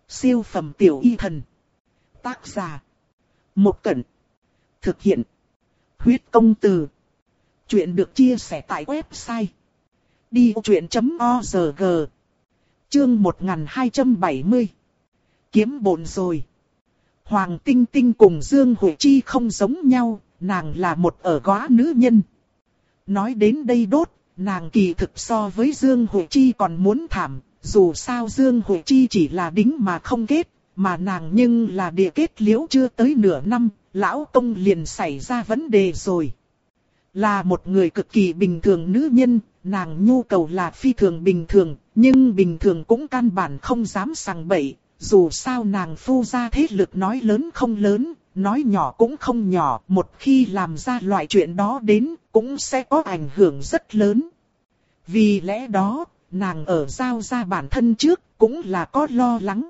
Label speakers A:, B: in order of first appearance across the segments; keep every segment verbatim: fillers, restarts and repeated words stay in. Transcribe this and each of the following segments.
A: Siêu phẩm tiểu y thần. Tác giả. Một Cẩn. Thực hiện. Huyết công từ. Chuyện được chia sẻ tại website đi vô chuyện chấm org. Chương một nghìn hai trăm bảy mươi. Kiếm bộn rồi. Hoàng Tinh Tinh cùng Dương Huệ Chi không giống nhau, nàng là một ở góa nữ nhân. Nói đến đây đốt, nàng kỳ thực so với Dương Huệ Chi còn muốn thảm. Dù sao Dương Huệ Chi chỉ là đính mà không kết, mà nàng nhưng là địa kết liễu chưa tới nửa năm, lão công liền xảy ra vấn đề rồi. Là một người cực kỳ bình thường nữ nhân, nàng nhu cầu là phi thường bình thường, nhưng bình thường cũng căn bản không dám sằng bậy. Dù sao nàng phu ra thế lực nói lớn không lớn, nói nhỏ cũng không nhỏ, một khi làm ra loại chuyện đó đến, cũng sẽ có ảnh hưởng rất lớn. Vì lẽ đó, nàng ở giao ra bản thân trước, cũng là có lo lắng.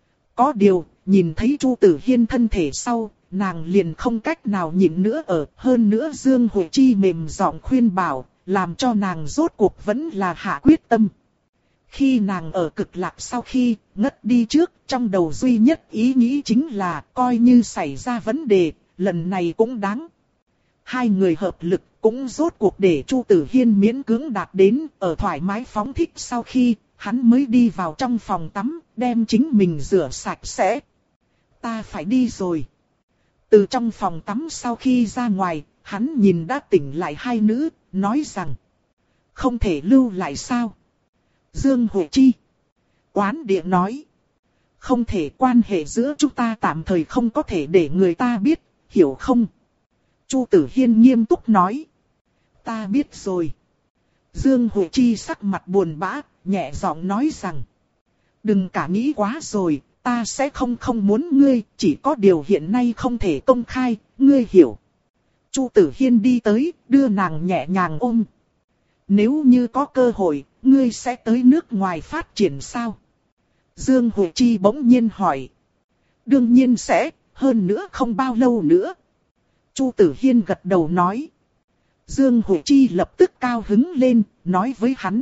A: Có điều, nhìn thấy Chu Tử Hiên thân thể sau, nàng liền không cách nào nhịn nữa ở. Hơn nữa Dương Huệ Chi mềm giọng khuyên bảo, làm cho nàng rốt cuộc vẫn là hạ quyết tâm. Khi nàng ở cực lạc sau khi ngất đi trước, trong đầu duy nhất ý nghĩ chính là coi như xảy ra vấn đề, lần này cũng đáng. Hai người hợp lực cũng rốt cuộc để Chu Tử Hiên miễn cưỡng đạt đến, ở thoải mái phóng thích sau khi, hắn mới đi vào trong phòng tắm, đem chính mình rửa sạch sẽ. Ta phải đi rồi. Từ trong phòng tắm sau khi ra ngoài, hắn nhìn đã tỉnh lại hai nữ, nói rằng. Không thể lưu lại sao? Dương Huệ Chi. Oán địa nói. Không thể, quan hệ giữa chúng ta tạm thời không có thể để người ta biết, hiểu không? Chu Tử Hiên nghiêm túc nói. Ta biết rồi. Dương Huệ Chi sắc mặt buồn bã, nhẹ giọng nói rằng. Đừng cả nghĩ quá rồi, ta sẽ không không muốn ngươi, chỉ có điều hiện nay không thể công khai, ngươi hiểu. Chu Tử Hiên đi tới, đưa nàng nhẹ nhàng ôm. Nếu như có cơ hội, ngươi sẽ tới nước ngoài phát triển sao? Dương Huệ Chi bỗng nhiên hỏi. Đương nhiên sẽ, hơn nữa không bao lâu nữa. Chu Tử Hiên gật đầu nói. Dương Huệ Chi lập tức cao hứng lên, nói với hắn.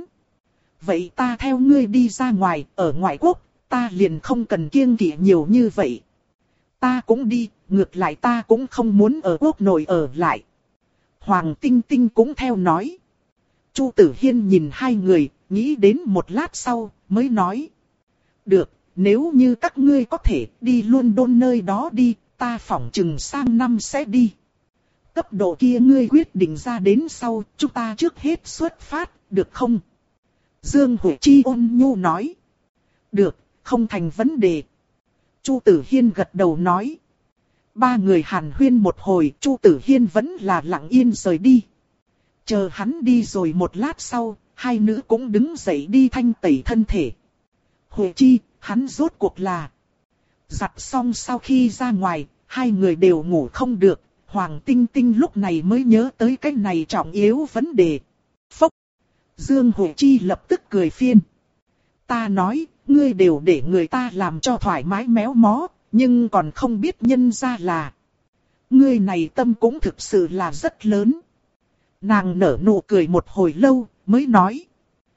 A: Vậy ta theo ngươi đi ra ngoài, ở ngoại quốc, ta liền không cần kiêng kỵ nhiều như vậy. Ta cũng đi, ngược lại ta cũng không muốn ở quốc nội ở lại. Hoàng Tinh Tinh cũng theo nói. Chu Tử Hiên nhìn hai người, nghĩ đến một lát sau, mới nói. Được, nếu như các ngươi có thể đi luôn đôn nơi đó đi, ta phỏng chừng sang năm sẽ đi. Cấp độ kia ngươi quyết định ra đến sau, chúng ta trước hết xuất phát, được không? Dương Huệ Chi ôn nhu nói. Được, không thành vấn đề. Chu Tử Hiên gật đầu nói. Ba người hàn huyên một hồi, Chu Tử Hiên vẫn là lặng yên rời đi. Chờ hắn đi rồi một lát sau, hai nữ cũng đứng dậy đi thanh tẩy thân thể. Huệ Chi, hắn rốt cuộc là. Giặt xong sau khi ra ngoài, hai người đều ngủ không được. Hoàng Tinh Tinh lúc này mới nhớ tới cái này trọng yếu vấn đề. Phốc. Dương Huệ Chi lập tức cười phiên. Ta nói, ngươi đều để người ta làm cho thoải mái méo mó, nhưng còn không biết nhân ra là. Ngươi này tâm cũng thực sự là rất lớn. Nàng nở nụ cười một hồi lâu, mới nói.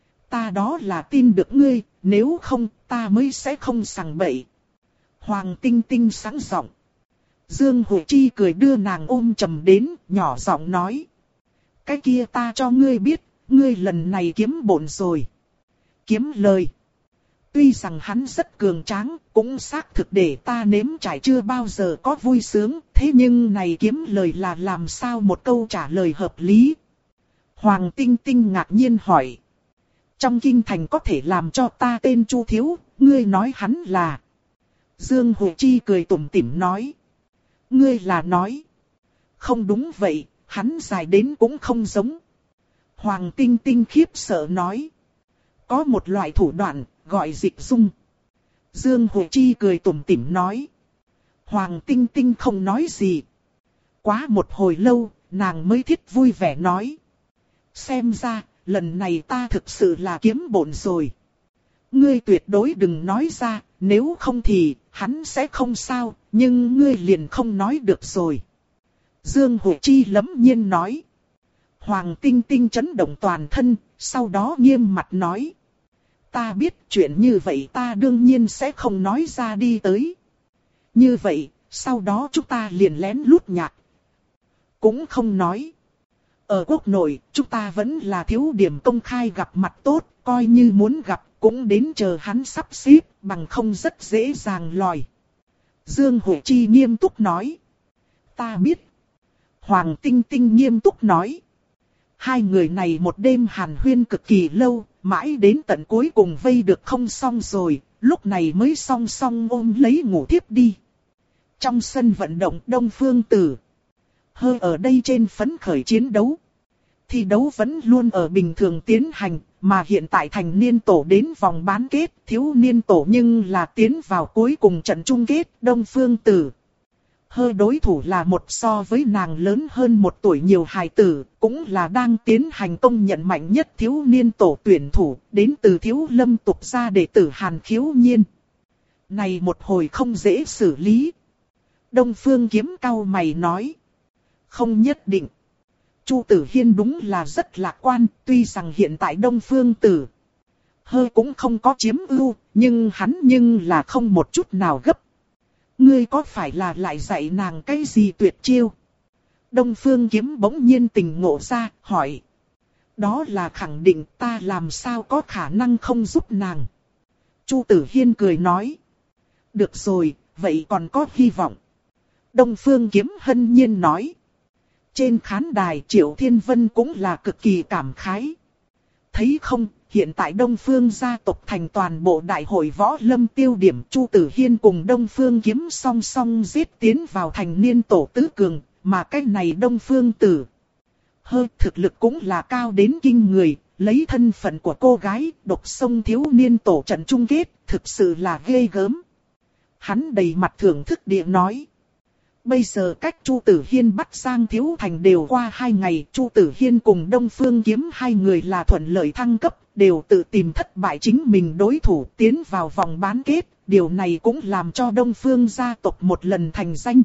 A: Ta đó là tin được ngươi, nếu không ta mới sẽ không sằng bậy. Hoàng Tinh Tinh sáng giọng. Dương Huệ Chi cười đưa nàng ôm chầm đến, nhỏ giọng nói. Cái kia ta cho ngươi biết, ngươi lần này kiếm bộn rồi. Kiếm lời. Tuy rằng hắn rất cường tráng, cũng xác thực để ta nếm trải chưa bao giờ có vui sướng, thế nhưng này kiếm lời là làm sao một câu trả lời hợp lý. Hoàng Tinh Tinh ngạc nhiên hỏi. Trong kinh thành có thể làm cho ta tên Chu Thiếu, ngươi nói hắn là. Dương Huệ Chi cười tủm tỉm nói. Ngươi là nói. Không đúng vậy, hắn dài đến cũng không giống. Hoàng Tinh Tinh khiếp sợ nói. Có một loại thủ đoạn, gọi dịch dung. Dương Huệ Chi cười tủm tỉm nói. Hoàng Tinh Tinh không nói gì. Quá một hồi lâu, nàng mới thiết vui vẻ nói. Xem ra, lần này ta thực sự là kiếm bộn rồi. Ngươi tuyệt đối đừng nói ra, nếu không thì, hắn sẽ không sao, nhưng ngươi liền không nói được rồi. Dương Huệ Chi lấm nhiên nói. Hoàng Tinh Tinh chấn động toàn thân, sau đó nghiêm mặt nói. Ta biết chuyện như vậy ta đương nhiên sẽ không nói ra đi tới. Như vậy, sau đó chúng ta liền lén lút nhạc. Cũng không nói. Ở quốc nội, chúng ta vẫn là thiếu điểm công khai gặp mặt tốt, coi như muốn gặp, cũng đến chờ hắn sắp xếp, bằng không rất dễ dàng lòi. Dương Huệ Chi nghiêm túc nói. Ta biết. Hoàng Tinh Tinh nghiêm túc nói. Hai người này một đêm hàn huyên cực kỳ lâu, mãi đến tận cuối cùng vây được không xong rồi, lúc này mới song song ôm lấy ngủ thiếp đi. Trong sân vận động Đông Phương Tử. Hơi ở đây trên phấn khởi chiến đấu. Thi đấu vẫn luôn ở bình thường tiến hành, mà hiện tại thành niên tổ đến vòng bán kết, thiếu niên tổ nhưng là tiến vào cuối cùng trận chung kết Đông Phương Tử. Hơi đối thủ là một so với nàng lớn hơn một tuổi nhiều hài tử, cũng là đang tiến hành công nhận mạnh nhất thiếu niên tổ tuyển thủ, đến từ thiếu lâm tục gia đệ tử Hàn Khiếu Nhiên. Này một hồi không dễ xử lý. Đông Phương Kiếm cau mày nói. Không nhất định. Chu Tử Hiên đúng là rất lạc quan, tuy rằng hiện tại Đông Phương Tử hơi cũng không có chiếm ưu, nhưng hắn nhưng là không một chút nào gấp. Ngươi có phải là lại dạy nàng cái gì tuyệt chiêu? Đông Phương Kiếm bỗng nhiên tỉnh ngộ ra, hỏi. Đó là khẳng định, ta làm sao có khả năng không giúp nàng? Chu Tử Hiên cười nói. Được rồi, vậy còn có hy vọng. Đông Phương Kiếm hân nhiên nói. Trên khán đài Triệu Thiên Vân cũng là cực kỳ cảm khái. Thấy không, hiện tại Đông Phương gia tộc thành toàn bộ đại hội võ lâm tiêu điểm, Chu Tử Hiên cùng Đông Phương Kiếm song song giết tiến vào thành niên tổ tứ cường, mà cái này Đông Phương Tử hơi thực lực cũng là cao đến kinh người, lấy thân phận của cô gái, độc sông thiếu niên tổ trận chung kết, thực sự là ghê gớm. Hắn đầy mặt thưởng thức địa nói. Bây giờ cách Chu Tử Hiên bắt Giang Thiếu Thành đều qua hai ngày, Chu Tử Hiên cùng Đông Phương Kiếm hai người là thuận lợi thăng cấp, đều tự tìm thất bại chính mình đối thủ tiến vào vòng bán kết, điều này cũng làm cho Đông Phương gia tộc một lần thành danh.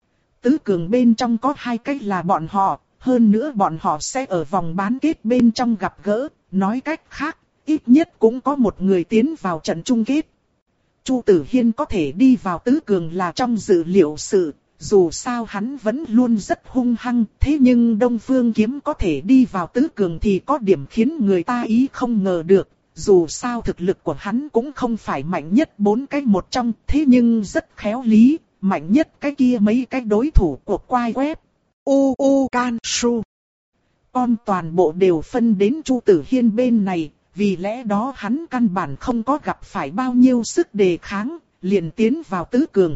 A: Tứ cường bên trong có hai cách là bọn họ, hơn nữa bọn họ sẽ ở vòng bán kết bên trong gặp gỡ, nói cách khác, ít nhất cũng có một người tiến vào trận chung kết. Chu Tử Hiên có thể đi vào tứ cường là trong dự liệu sự. Dù sao hắn vẫn luôn rất hung hăng, thế nhưng Đông Phương Kiếm có thể đi vào tứ cường thì có điểm khiến người ta ý không ngờ được. Dù sao thực lực của hắn cũng không phải mạnh nhất bốn cái một trong, thế nhưng rất khéo lý, mạnh nhất cái kia mấy cái đối thủ của quai web. U U Can Su. Con toàn bộ đều phân đến Chu Tử Hiên bên này, vì lẽ đó hắn căn bản không có gặp phải bao nhiêu sức đề kháng, liền tiến vào tứ cường.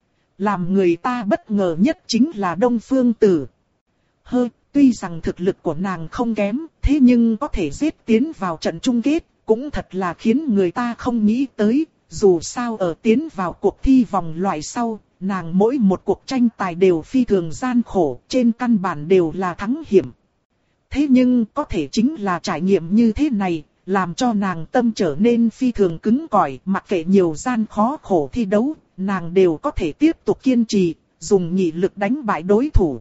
A: Làm người ta bất ngờ nhất chính là Đông Phương Tử. Hơi, tuy rằng thực lực của nàng không kém, thế nhưng có thể giết tiến vào trận chung kết, cũng thật là khiến người ta không nghĩ tới. Dù sao ở tiến vào cuộc thi vòng loại sau, nàng mỗi một cuộc tranh tài đều phi thường gian khổ, trên căn bản đều là thắng hiểm. Thế nhưng có thể chính là trải nghiệm như thế này, làm cho nàng tâm trở nên phi thường cứng cỏi, mặc kệ nhiều gian khó khổ thi đấu. Nàng đều có thể tiếp tục kiên trì, dùng nghị lực đánh bại đối thủ.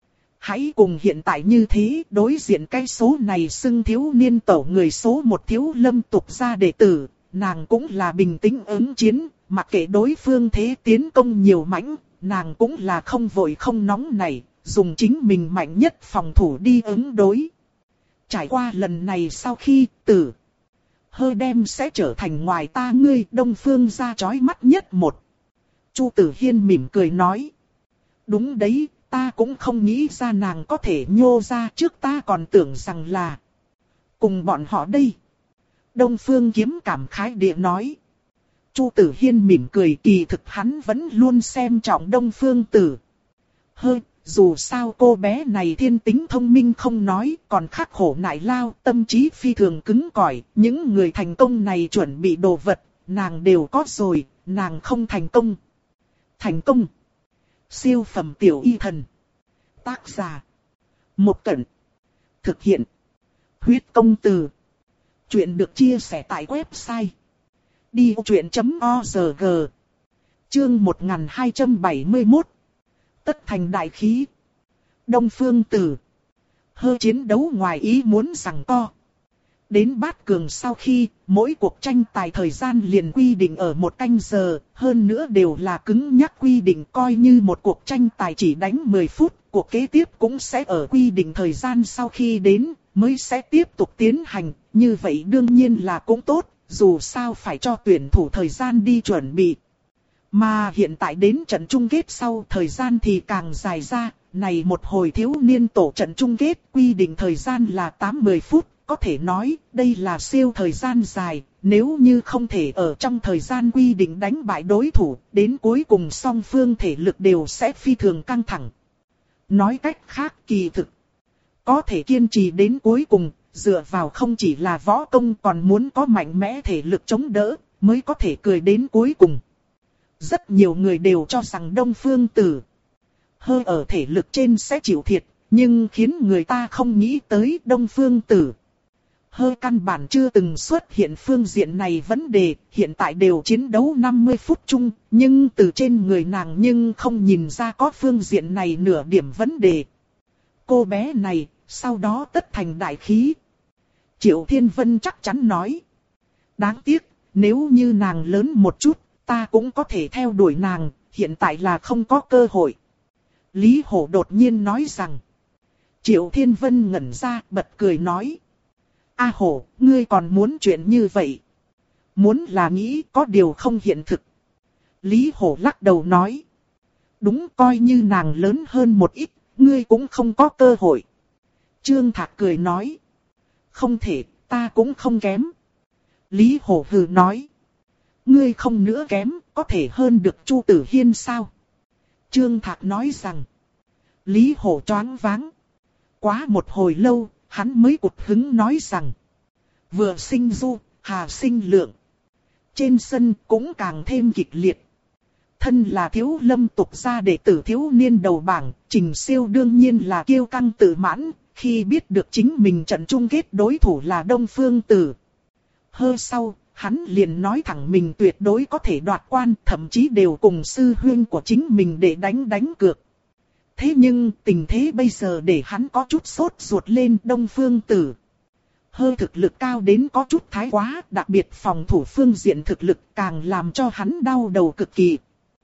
A: Hãy cùng hiện tại như thế, đối diện cái số này xưng thiếu niên tổ người số một thiếu lâm tục gia đệ tử, nàng cũng là bình tĩnh ứng chiến, mặc kệ đối phương thế tiến công nhiều mãnh, nàng cũng là không vội không nóng nảy, dùng chính mình mạnh nhất phòng thủ đi ứng đối. Trải qua lần này sau khi tử hơi đem sẽ trở thành ngoài ta ngươi Đông Phương gia chói mắt nhất một. Chu Tử Hiên mỉm cười nói. Đúng đấy, ta cũng không nghĩ ra nàng có thể nhô ra, trước ta còn tưởng rằng là cùng bọn họ đây. Đông Phương Kiếm cảm khái địa nói. Chu Tử Hiên mỉm cười, kỳ thực hắn vẫn luôn xem trọng Đông Phương Tử. Hơi, dù sao cô bé này thiên tính thông minh không nói, còn khắc khổ nại lao, tâm trí phi thường cứng cỏi, những người thành công này chuẩn bị đồ vật, nàng đều có rồi, nàng không thành công. Thành công. Siêu phẩm tiểu y thần. Tác giả. Một Cẩn. Thực hiện. Huyết công từ. Chuyện được chia sẻ tại website. đi vô chuyện chấm org. Chương một nghìn hai trăm bảy mươi mốt. Tất thành đại khí. Đông Phương Tử hơi chiến đấu ngoài ý muốn giằng co. đến bát cường sau khi, mỗi cuộc tranh tài thời gian liền quy định ở một canh giờ, hơn nữa đều là cứng nhắc quy định, coi như một cuộc tranh tài chỉ đánh mười phút, cuộc kế tiếp cũng sẽ ở quy định thời gian sau khi đến, mới sẽ tiếp tục tiến hành, như vậy đương nhiên là cũng tốt, dù sao phải cho tuyển thủ thời gian đi chuẩn bị. Mà hiện tại đến trận chung kết sau thời gian thì càng dài ra, này một hồi thiếu niên tổ trận chung kết quy định thời gian là tám mươi phút, có thể nói đây là siêu thời gian dài, nếu như không thể ở trong thời gian quy định đánh bại đối thủ, đến cuối cùng song phương thể lực đều sẽ phi thường căng thẳng. Nói cách khác kỳ thực, có thể kiên trì đến cuối cùng, dựa vào không chỉ là võ công còn muốn có mạnh mẽ thể lực chống đỡ, mới có thể cười đến cuối cùng. Rất nhiều người đều cho rằng Đông Phương Tử hơi ở thể lực trên sẽ chịu thiệt, nhưng khiến người ta không nghĩ tới Đông Phương Tử hơi căn bản chưa từng xuất hiện phương diện này vấn đề, hiện tại đều chiến đấu năm mươi phút chung, nhưng từ trên người nàng nhưng không nhìn ra có phương diện này nửa điểm vấn đề. Cô bé này, sau đó tất thành đại khí. Triệu Thiên Vân chắc chắn nói. Đáng tiếc, nếu như nàng lớn một chút, ta cũng có thể theo đuổi nàng, hiện tại là không có cơ hội. Lý Hổ đột nhiên nói rằng. Triệu Thiên Vân ngẩn ra, bật cười nói. A Hổ, ngươi còn muốn chuyện như vậy? Muốn là nghĩ có điều không hiện thực. Lý Hổ lắc đầu nói. Đúng, coi như nàng lớn hơn một ít, ngươi cũng không có cơ hội. Trương Thạc cười nói. Không thể, ta cũng không kém. Lý Hổ hừ nói. Ngươi không nữa kém, có thể hơn được Chu Tử Hiên sao? Trương Thạc nói rằng. Lý Hổ choáng váng. Quá một hồi lâu, hắn mới cụt hứng nói rằng. Vừa sinh du, hà sinh lượng. Trên sân cũng càng thêm kịch liệt. Thân là Thiếu Lâm tục gia đệ tử thiếu niên đầu bảng, Trình Siêu đương nhiên là kiêu căng tự mãn, khi biết được chính mình trận chung kết đối thủ là Đông Phương Tử. Hơi sau, hắn liền nói thẳng mình tuyệt đối có thể đoạt quan, thậm chí đều cùng sư huynh của chính mình để đánh đánh cược. Thế nhưng tình thế bây giờ để hắn có chút sốt ruột lên. Đông Phương Tử hơi thực lực cao đến có chút thái quá, đặc biệt phòng thủ phương diện thực lực càng làm cho hắn đau đầu cực kỳ.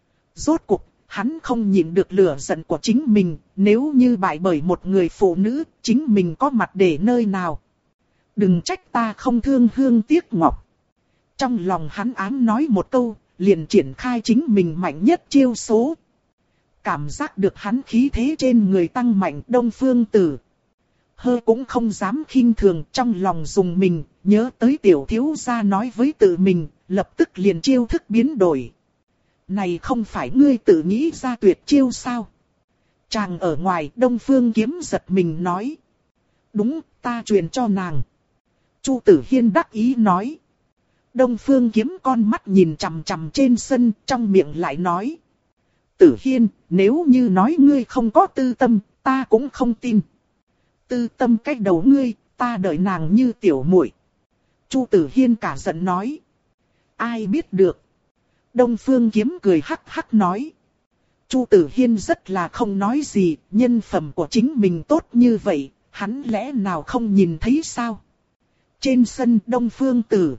A: Rốt cuộc, hắn không nhịn được lửa giận của chính mình, nếu như bại bởi một người phụ nữ, chính mình có mặt để nơi nào. Đừng trách ta không thương hương tiếc ngọc. Trong lòng hắn ám nói một câu, liền triển khai chính mình mạnh nhất chiêu số. Cảm giác được hắn khí thế trên người tăng mạnh. Đông Phương Tử hơi cũng không dám khinh thường, trong lòng dùng mình, nhớ tới tiểu thiếu gia nói với tự mình, lập tức liền chiêu thức biến đổi. Này không phải ngươi tự nghĩ ra tuyệt chiêu sao? Chàng ở ngoài. Đông Phương Kiếm giật mình nói. Đúng, ta truyền cho nàng. Chu Tử Hiên đắc ý nói. Đông Phương Kiếm con mắt nhìn chằm chằm trên sân, trong miệng lại nói. Tử Hiên, nếu như nói ngươi không có tư tâm, ta cũng không tin. Tư tâm cách đầu ngươi, ta đợi nàng như tiểu muội. Chu Tử Hiên cả giận nói. Ai biết được. Đông Phương Kiếm cười hắc hắc nói. Chu Tử Hiên rất là không nói gì, nhân phẩm của chính mình tốt như vậy, hắn lẽ nào không nhìn thấy sao? Trên sân Đông Phương Tử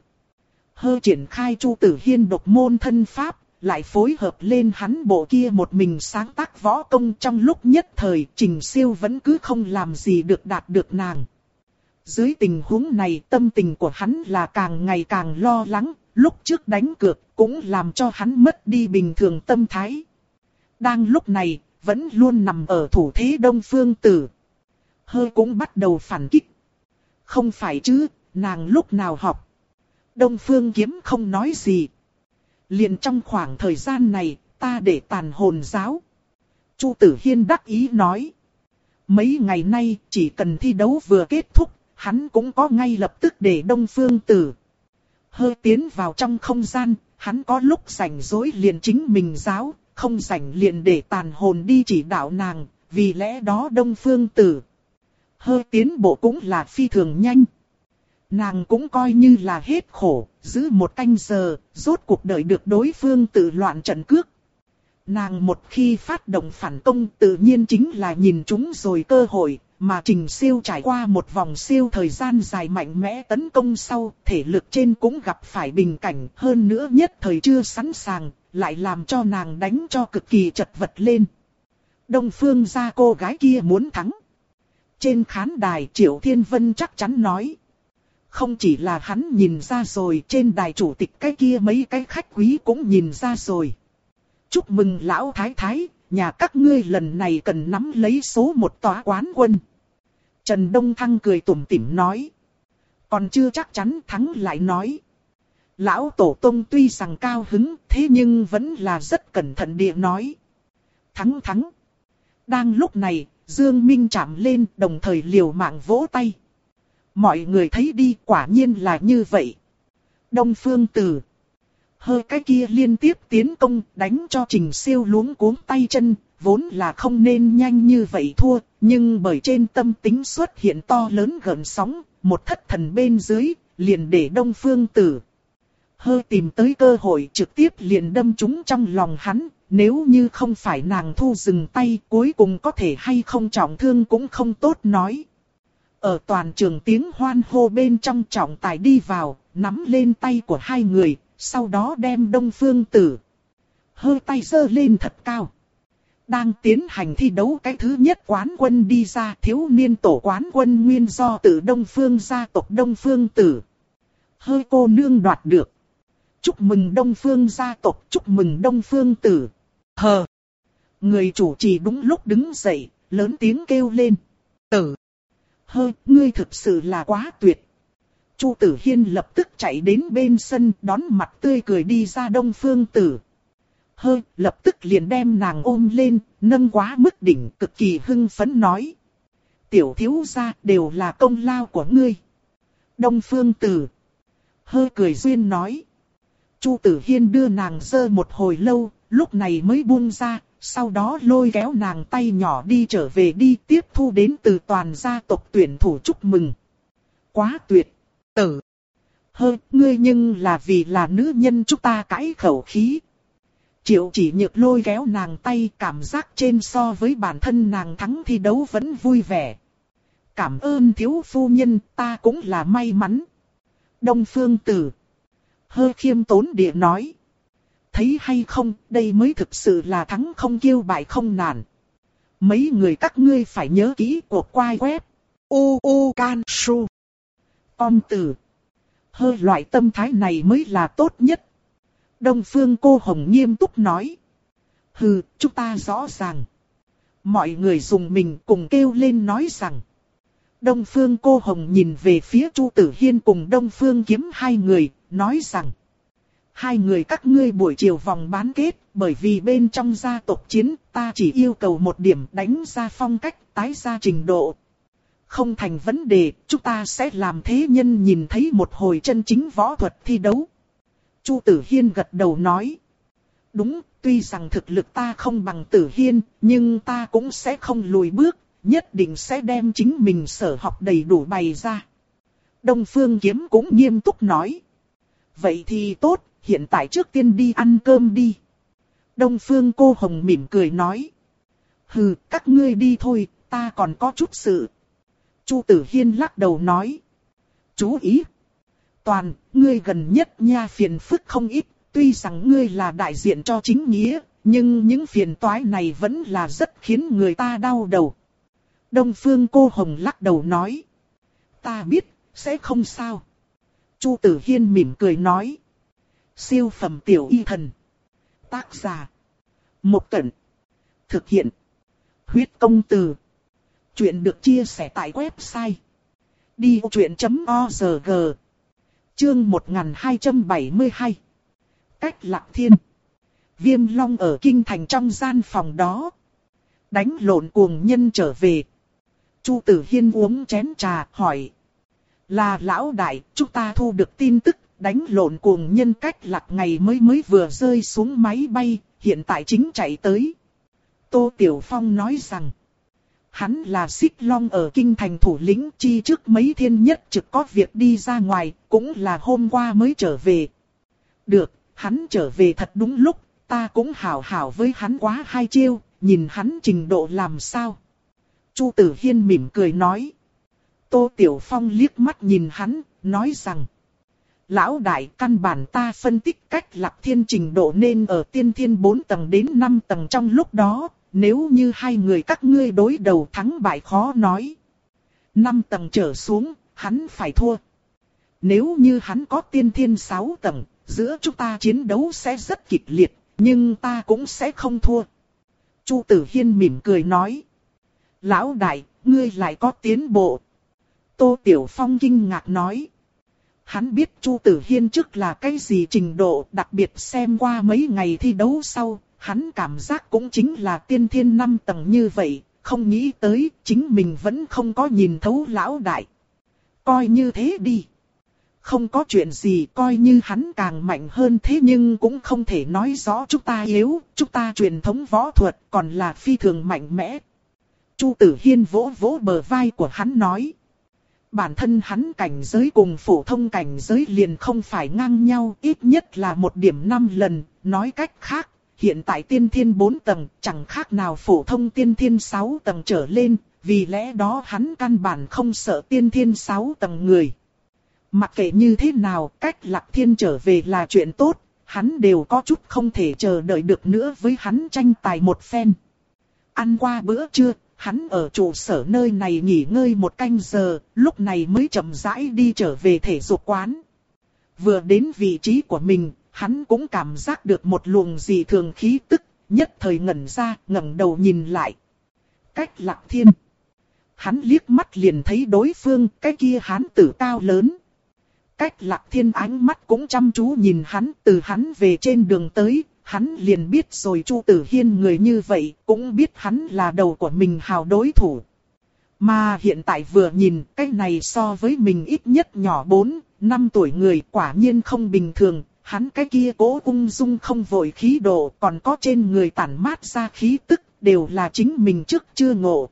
A: hơi triển khai Chu Tử Hiên độc môn thân pháp, lại phối hợp lên hắn bộ kia một mình sáng tác võ công, trong lúc nhất thời Trình Siêu vẫn cứ không làm gì được đạt được nàng. Dưới tình huống này tâm tình của hắn là càng ngày càng lo lắng, lúc trước đánh cược cũng làm cho hắn mất đi bình thường tâm thái. Đang lúc này, vẫn luôn nằm ở thủ thế Đông Phương Tử hơi cũng bắt đầu phản kích. Không phải chứ, nàng lúc nào học? Đông Phương Kiếm không nói gì. Liền trong khoảng thời gian này, ta để tàn hồn giáo. Chu Tử Hiên đắc ý nói. Mấy ngày nay, chỉ cần thi đấu vừa kết thúc, hắn cũng có ngay lập tức để Đông Phương Tử hơi tiến vào trong không gian. Hắn có lúc rảnh rỗi liền chính mình giáo, không rảnh liền để tàn hồn đi chỉ đạo nàng. Vì lẽ đó Đông Phương Tử hơi tiến bộ cũng là phi thường nhanh. Nàng cũng coi như là hết khổ, giữ một canh giờ, rốt cuộc đợi được đối phương tự loạn trận cước. Nàng một khi phát động phản công tự nhiên chính là nhìn chúng rồi cơ hội, mà Trình Siêu trải qua một vòng siêu thời gian dài mạnh mẽ tấn công sau, thể lực trên cũng gặp phải bình cảnh, hơn nữa nhất thời chưa sẵn sàng, lại làm cho nàng đánh cho cực kỳ chật vật lên. Đông Phương gia cô gái kia muốn thắng. Trên khán đài Triệu Thiên Vân chắc chắn nói. Không chỉ là hắn nhìn ra rồi, trên đài chủ tịch cái kia mấy cái khách quý cũng nhìn ra rồi. Chúc mừng lão thái thái, nhà các ngươi lần này cần nắm lấy số một tòa quán quân. Trần Đông Thăng cười tủm tỉm nói. Còn chưa chắc chắn, thắng lại nói. Lão tổ tông tuy rằng cao hứng, thế nhưng vẫn là rất cẩn thận địa nói. Thắng thắng. Đang lúc này, Dương Minh chạm lên, đồng thời liều mạng vỗ tay. Mọi người thấy đi, quả nhiên là như vậy. Đông Phương Tử. Hơi cái kia liên tiếp tiến công, đánh cho Trình Siêu luống cuống tay chân, vốn là không nên nhanh như vậy thua, nhưng bởi trên tâm tính xuất hiện to lớn gợn sóng, một thất thần bên dưới, liền để Đông Phương Tử hơi tìm tới cơ hội trực tiếp liền đâm trúng trong lòng hắn, nếu như không phải nàng thu dừng tay, cuối cùng có thể hay không trọng thương cũng không tốt nói. Ở toàn trường tiếng hoan hô bên trong, trọng tài đi vào, nắm lên tay của hai người, sau đó đem Đông Phương Tử hơi tay giơ lên thật cao. Đang tiến hành thi đấu cái thứ nhất quán quân đi ra, thiếu niên tổ quán quân nguyên do từ Đông Phương gia tộc Đông Phương Tử hơi cô nương đoạt được. Chúc mừng Đông Phương gia tộc, chúc mừng Đông Phương Tử. Hờ! Người chủ trì đúng lúc đứng dậy, lớn tiếng kêu lên. Tử! Hơ, ngươi thực sự là quá tuyệt. Chu Tử Hiên lập tức chạy đến bên sân, đón mặt tươi cười đi ra Đông Phương Tử. Hơ, lập tức liền đem nàng ôm lên, nâng quá mức đỉnh, cực kỳ hưng phấn nói. Tiểu thiếu gia, đều là công lao của ngươi. Đông Phương Tử Hơ cười duyên nói. Chu Tử Hiên đưa nàng giơ một hồi lâu, lúc này mới buông ra, sau đó lôi kéo nàng tay nhỏ đi trở về đi, tiếp thu đến từ toàn gia tộc tuyển thủ chúc mừng. Quá tuyệt. Tử Hơ, ngươi nhưng là vì là nữ nhân chúng ta cãi khẩu khí. Triệu Chỉ Nhược lôi kéo nàng tay, cảm giác trên so với bản thân nàng thắng thi đấu vẫn vui vẻ. Cảm ơn thiếu phu nhân, ta cũng là may mắn. Đông Phương Tử Hơ khiêm tốn địa nói. Thấy hay không, đây mới thực sự là thắng không kiêu bại không nản. Mấy người các ngươi phải nhớ kỹ cuộc quay web. U U Can Su Com Tử Hơ loại tâm thái này mới là tốt nhất. Đông Phương Cô Hồng nghiêm túc nói. Hừ, chúng ta rõ ràng. Mọi người dùng mình cùng kêu lên nói rằng. Đông Phương Cô Hồng nhìn về phía Chu Tử Hiên cùng Đông Phương Kiếm hai người, nói rằng. Hai người các ngươi buổi chiều vòng bán kết, bởi vì bên trong gia tộc chiến, ta chỉ yêu cầu một điểm đánh ra phong cách, tái ra trình độ. Không thành vấn đề, chúng ta sẽ làm thế nhân nhìn thấy một hồi chân chính võ thuật thi đấu. Chu Tử Hiên gật đầu nói. Đúng, tuy rằng thực lực ta không bằng Tử Hiên, nhưng ta cũng sẽ không lùi bước, nhất định sẽ đem chính mình sở học đầy đủ bày ra. Đông Phương Kiếm cũng nghiêm túc nói. Vậy thì tốt, hiện tại trước tiên đi ăn cơm đi. Đông Phương Cô Hồng mỉm cười nói. Hừ, các ngươi đi thôi, ta còn có chút sự. Chu Tử Hiên lắc đầu nói. Chú ý. Toàn, ngươi gần nhất nha phiền phức không ít, tuy rằng ngươi là đại diện cho chính nghĩa, nhưng những phiền toái này vẫn là rất khiến người ta đau đầu. Đông Phương Cô Hồng lắc đầu nói. Ta biết, sẽ không sao. Chu Tử Hiên mỉm cười nói. Siêu phẩm tiểu y thần. Tác giả. Một Cẩn. Thực hiện. Huyết công từ. Chuyện được chia sẻ tại website. đi truyện chấm org. Chương một nghìn hai trăm bảy mươi hai. Cách Lạc Thiên. Viêm Long ở kinh thành trong gian phòng đó. Đánh lộn cuồng nhân trở về. Chu Tử Hiên uống chén trà hỏi. Là lão đại, chúng ta thu được tin tức, đánh lộn cuồng nhân Cách Lạc ngày mới mới vừa rơi xuống máy bay, hiện tại chính chạy tới. Tô Tiểu Phong nói rằng. Hắn là Xích Long ở kinh thành thủ lĩnh, chi trước mấy thiên nhất trực có việc đi ra ngoài, cũng là hôm qua mới trở về. Được, hắn trở về thật đúng lúc, ta cũng hảo hảo với hắn quá hai chiêu, nhìn hắn trình độ làm sao. Chu Tử Hiên mỉm cười nói. Tô Tiểu Phong liếc mắt nhìn hắn, nói rằng. Lão đại, căn bản ta phân tích cách Lạc Thiên trình độ nên ở tiên thiên bốn tầng đến năm tầng trong lúc đó, nếu như hai người các ngươi đối đầu thắng bại khó nói. năm tầng trở xuống, hắn phải thua. Nếu như hắn có tiên thiên sáu tầng, giữa chúng ta chiến đấu sẽ rất kịch liệt, nhưng ta cũng sẽ không thua. Chu Tử Hiên mỉm cười nói. Lão đại, ngươi lại có tiến bộ. Tô Tiểu Phong kinh ngạc nói. Hắn biết Chu Tử Hiên trước là cái gì trình độ, đặc biệt xem qua mấy ngày thi đấu sau, hắn cảm giác cũng chính là tiên thiên năm tầng như vậy, không nghĩ tới chính mình vẫn không có nhìn thấu lão đại. Coi như thế đi. Không có chuyện gì, coi như hắn càng mạnh hơn thế nhưng cũng không thể nói rõ chúng ta yếu, chúng ta truyền thống võ thuật còn là phi thường mạnh mẽ. Chu Tử Hiên vỗ vỗ bờ vai của hắn nói. Bản thân hắn cảnh giới cùng phổ thông cảnh giới liền không phải ngang nhau, ít nhất là một điểm năm lần, nói cách khác, hiện tại tiên thiên bốn tầng chẳng khác nào phổ thông tiên thiên sáu tầng trở lên, vì lẽ đó hắn căn bản không sợ tiên thiên sáu tầng người. Mặc kệ như thế nào, cách Lạc Thiên trở về là chuyện tốt, hắn đều có chút không thể chờ đợi được nữa với hắn tranh tài một phen. Ăn qua bữa trưa, hắn ở trụ sở nơi này nghỉ ngơi một canh giờ, lúc này mới chậm rãi đi trở về thể dục quán. Vừa đến vị trí của mình, hắn cũng cảm giác được một luồng dị thường khí tức, nhất thời ngẩn ra, ngẩng đầu nhìn lại. Cách Lạc Thiên. Hắn liếc mắt liền thấy đối phương, cái kia hán tử cao lớn. Cách Lạc Thiên ánh mắt cũng chăm chú nhìn hắn, từ hắn về trên đường tới, hắn liền biết rồi Chu Tử Hiên người như vậy, cũng biết hắn là đầu của mình hào đối thủ. Mà hiện tại vừa nhìn, cái này so với mình ít nhất nhỏ bốn, năm tuổi người quả nhiên không bình thường, hắn cái kia cố ung dung không vội khí độ, còn có trên người tản mát ra khí tức, đều là chính mình trước chưa ngộ.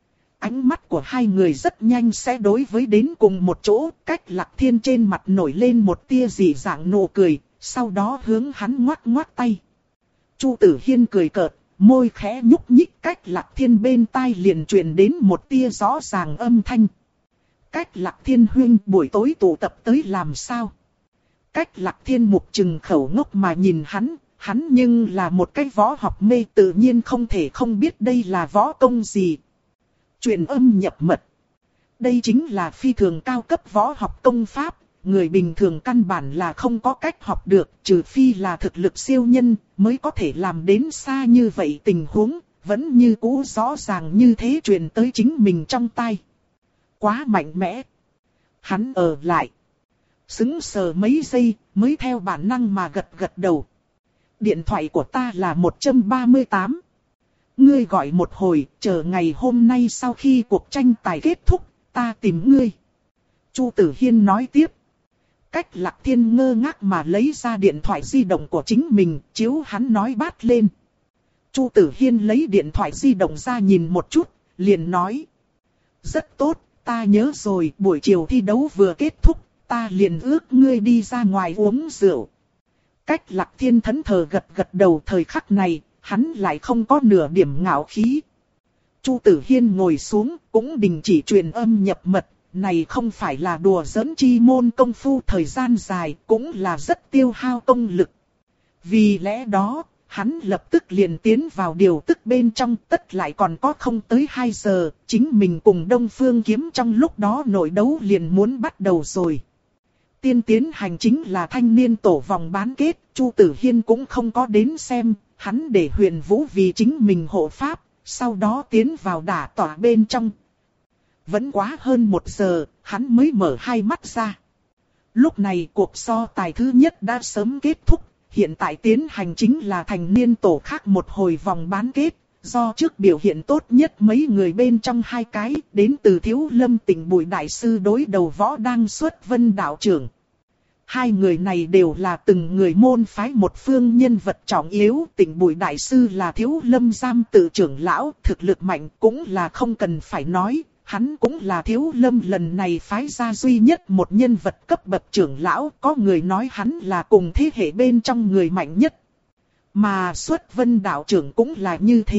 A: Ánh mắt của hai người rất nhanh sẽ đối với đến cùng một chỗ, cách Lạc Thiên trên mặt nổi lên một tia dị dạng nụ cười, sau đó hướng hắn ngoắc ngoắc tay. Chu Tử Hiên cười cợt, môi khẽ nhúc nhích, cách Lạc Thiên bên tai liền truyền đến một tia rõ ràng âm thanh. Cách Lạc Thiên huynh buổi tối tụ tập tới làm sao? Cách Lạc Thiên mục trừng khẩu ngốc mà nhìn hắn, hắn nhưng là một cái võ học mê tự nhiên không thể không biết đây là võ công gì. Truyền âm nhập mật. Đây chính là phi thường cao cấp võ học công pháp, người bình thường căn bản là không có cách học được, trừ phi là thực lực siêu nhân, mới có thể làm đến xa như vậy tình huống, vẫn như cũ rõ ràng như thế truyền tới chính mình trong tai. Quá mạnh mẽ. Hắn ở lại. Sững sờ mấy giây, mới theo bản năng mà gật gật đầu. Điện thoại của ta là một ba tám. Ngươi gọi một hồi, chờ ngày hôm nay sau khi cuộc tranh tài kết thúc, ta tìm ngươi. Chu Tử Hiên nói tiếp. Cách Lạc Thiên ngơ ngác mà lấy ra điện thoại di động của chính mình, chiếu hắn nói bát lên. Chu Tử Hiên lấy điện thoại di động ra nhìn một chút, liền nói. Rất tốt, ta nhớ rồi, buổi chiều thi đấu vừa kết thúc, ta liền ước ngươi đi ra ngoài uống rượu. Cách Lạc Thiên thẫn thờ gật gật đầu, thời khắc này, hắn lại không có nửa điểm ngạo khí. Chu Tử Hiên ngồi xuống, cũng đình chỉ truyền âm nhập mật, này không phải là đùa giỡn chi môn công phu thời gian dài, cũng là rất tiêu hao công lực. Vì lẽ đó, hắn lập tức liền tiến vào điều tức bên trong, tất lại còn có không tới hai giờ, chính mình cùng Đông Phương Kiếm trong lúc đó nội đấu liền muốn bắt đầu rồi. Tiên tiến hành chính là thanh niên tổ vòng bán kết, Chu Tử Hiên cũng không có đến xem, hắn để Huyền Vũ vì chính mình hộ pháp, sau đó tiến vào đả tỏa bên trong. Vẫn quá hơn một giờ, hắn mới mở hai mắt ra. Lúc này cuộc so tài thứ nhất đã sớm kết thúc, hiện tại tiến hành chính là thành niên tổ khác một hồi vòng bán kết. Do trước biểu hiện tốt nhất mấy người bên trong hai cái, đến từ Thiếu Lâm Tỉnh Bùi Đại Sư đối đầu Võ Đăng Xuất Vân đạo trưởng. Hai người này đều là từng người môn phái một phương nhân vật trọng yếu. Tỉnh Bùi Đại Sư là Thiếu Lâm Giam tự trưởng lão, thực lực mạnh cũng là không cần phải nói. Hắn cũng là Thiếu Lâm lần này phái ra duy nhất một nhân vật cấp bậc trưởng lão, có người nói hắn là cùng thế hệ bên trong người mạnh nhất. Mà Xuất Vân đạo trưởng cũng là như thế,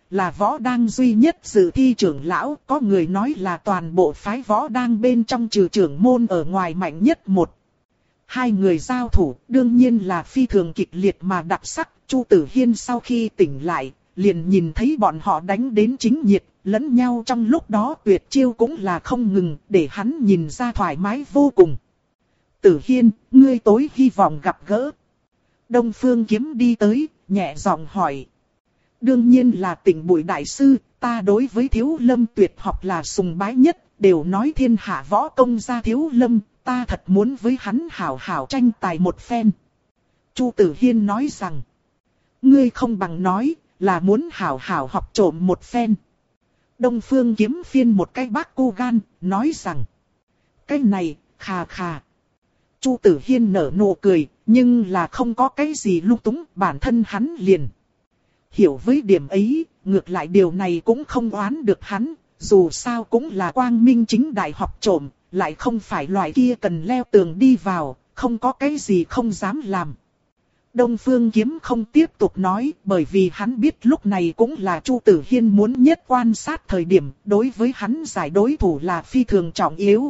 A: là võ đang duy nhất dự thi trưởng lão, có người nói là toàn bộ phái võ đang bên trong trừ trưởng môn ở ngoài mạnh nhất một. Hai người giao thủ đương nhiên là phi thường kịch liệt mà đặc sắc. Chu Tử Hiên sau khi tỉnh lại, liền nhìn thấy bọn họ đánh đến chính nhiệt, lẫn nhau trong lúc đó tuyệt chiêu cũng là không ngừng, để hắn nhìn ra thoải mái vô cùng. Tử Hiên, ngươi tối hy vọng gặp gỡ. Đông Phương Kiếm đi tới, nhẹ giọng hỏi. Đương nhiên là Tỉnh Bụi đại sư, ta đối với Thiếu Lâm tuyệt học là sùng bái nhất, đều nói thiên hạ võ công ra Thiếu Lâm, ta thật muốn với hắn hảo hảo tranh tài một phen. Chu Tử Hiên nói rằng, ngươi không bằng nói, là muốn hảo hảo học trộm một phen. Đông Phương Kiếm phiên một cái bác cô gan, nói rằng, cái này, khà khà. Chu Tử Hiên nở nụ cười, nhưng là không có cái gì lung túng, bản thân hắn liền hiểu với điểm ấy, ngược lại điều này cũng không oán được hắn, dù sao cũng là quang minh chính đại học trộm, lại không phải loại kia cần leo tường đi vào, không có cái gì không dám làm. Đông Phương Kiếm không tiếp tục nói, bởi vì hắn biết lúc này cũng là Chu Tử Hiên muốn nhất quan sát thời điểm, đối với hắn giải đối thủ là phi thường trọng yếu.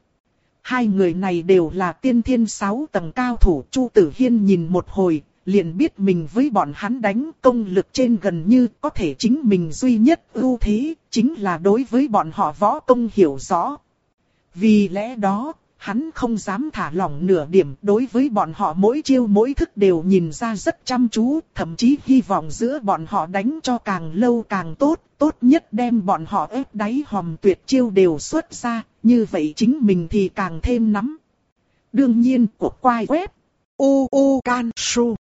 A: Hai người này đều là tiên thiên sáu tầng cao thủ, Chu Tử Hiên nhìn một hồi, liền biết mình với bọn hắn đánh công lực trên gần như có thể chính mình duy nhất ưu thế, chính là đối với bọn họ võ công hiểu rõ. Vì lẽ đó, hắn không dám thả lỏng nửa điểm, đối với bọn họ mỗi chiêu mỗi thức đều nhìn ra rất chăm chú, thậm chí hy vọng giữa bọn họ đánh cho càng lâu càng tốt, tốt nhất đem bọn họ ép đáy hòm tuyệt chiêu đều xuất ra, như vậy chính mình thì càng thêm nắm. Đương nhiên, của quai web, u u can su.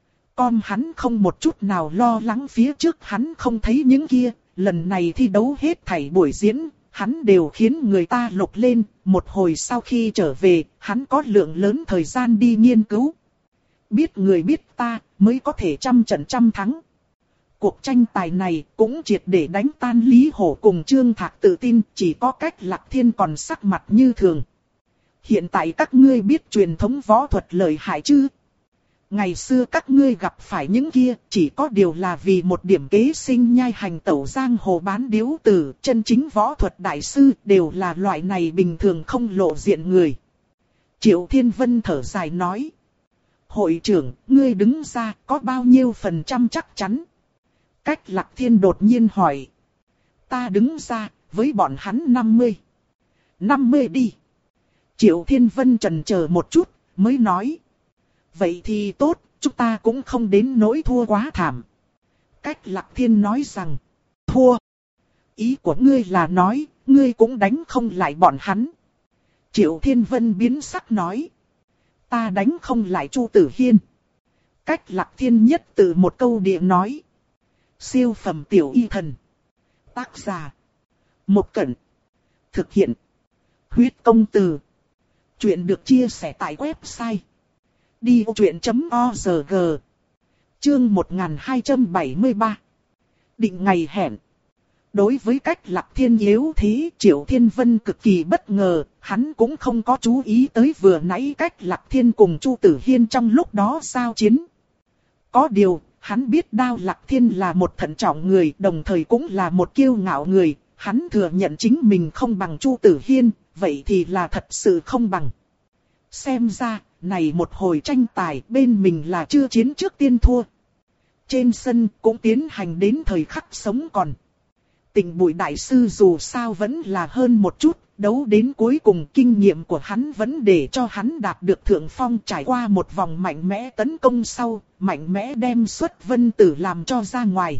A: Com hắn không một chút nào lo lắng phía trước hắn không thấy những kia, lần này thi đấu hết thảy buổi diễn. Hắn đều khiến người ta lục lên, một hồi sau khi trở về, hắn có lượng lớn thời gian đi nghiên cứu. Biết người biết ta, mới có thể trăm trận trăm thắng. Cuộc tranh tài này cũng triệt để đánh tan Lý Hổ cùng Trương Thạc tự tin, chỉ có Cách Lạc Thiên còn sắc mặt như thường. Hiện tại các ngươi biết truyền thống võ thuật lợi hại chứ? Ngày xưa các ngươi gặp phải những kia, chỉ có điều là vì một điểm kế sinh nhai hành tẩu giang hồ bán điếu tử, chân chính võ thuật đại sư đều là loại này bình thường không lộ diện người. Triệu Thiên Vân thở dài nói. Hội trưởng, ngươi đứng ra, có bao nhiêu phần trăm chắc chắn? Cách Lạc Thiên đột nhiên hỏi. Ta đứng ra, với bọn hắn năm mươi. năm mươi đi. Triệu Thiên Vân chần chờ một chút, mới nói. Vậy thì tốt, chúng ta cũng không đến nỗi thua quá thảm. Cách Lạc Thiên nói rằng, thua. Ý của ngươi là nói, ngươi cũng đánh không lại bọn hắn. Triệu Thiên Vân biến sắc nói, ta đánh không lại Chu Tử Hiên. Cách Lạc Thiên nhất từ một câu địa nói, siêu phẩm tiểu y thần. Tác giả, Một Cẩn. Thực hiện, Huyết Công Từ. Chuyện được chia sẻ tại website đi vô chuyện chấm org. Chương một nghìn hai trăm bảy mươi ba. Định ngày hẹn. Đối với Cách Lạc Thiên yếu thế, Triệu Thiên Vân cực kỳ bất ngờ, hắn cũng không có chú ý tới vừa nãy Cách Lạc Thiên cùng Chu Tử Hiên trong lúc đó giao chiến. Có điều, hắn biết Đao Lạc Thiên là một thận trọng người, đồng thời cũng là một kiêu ngạo người, hắn thừa nhận chính mình không bằng Chu Tử Hiên, vậy thì là thật sự không bằng. Xem ra, này một hồi tranh tài bên mình là chưa chiến trước tiên thua. Trên sân cũng tiến hành đến thời khắc sống còn. Tỉnh Bụi đại sư dù sao vẫn là hơn một chút, đấu đến cuối cùng kinh nghiệm của hắn vẫn để cho hắn đạt được thượng phong, trải qua một vòng mạnh mẽ tấn công sau, mạnh mẽ đem Xuất Vân Tử làm cho ra ngoài.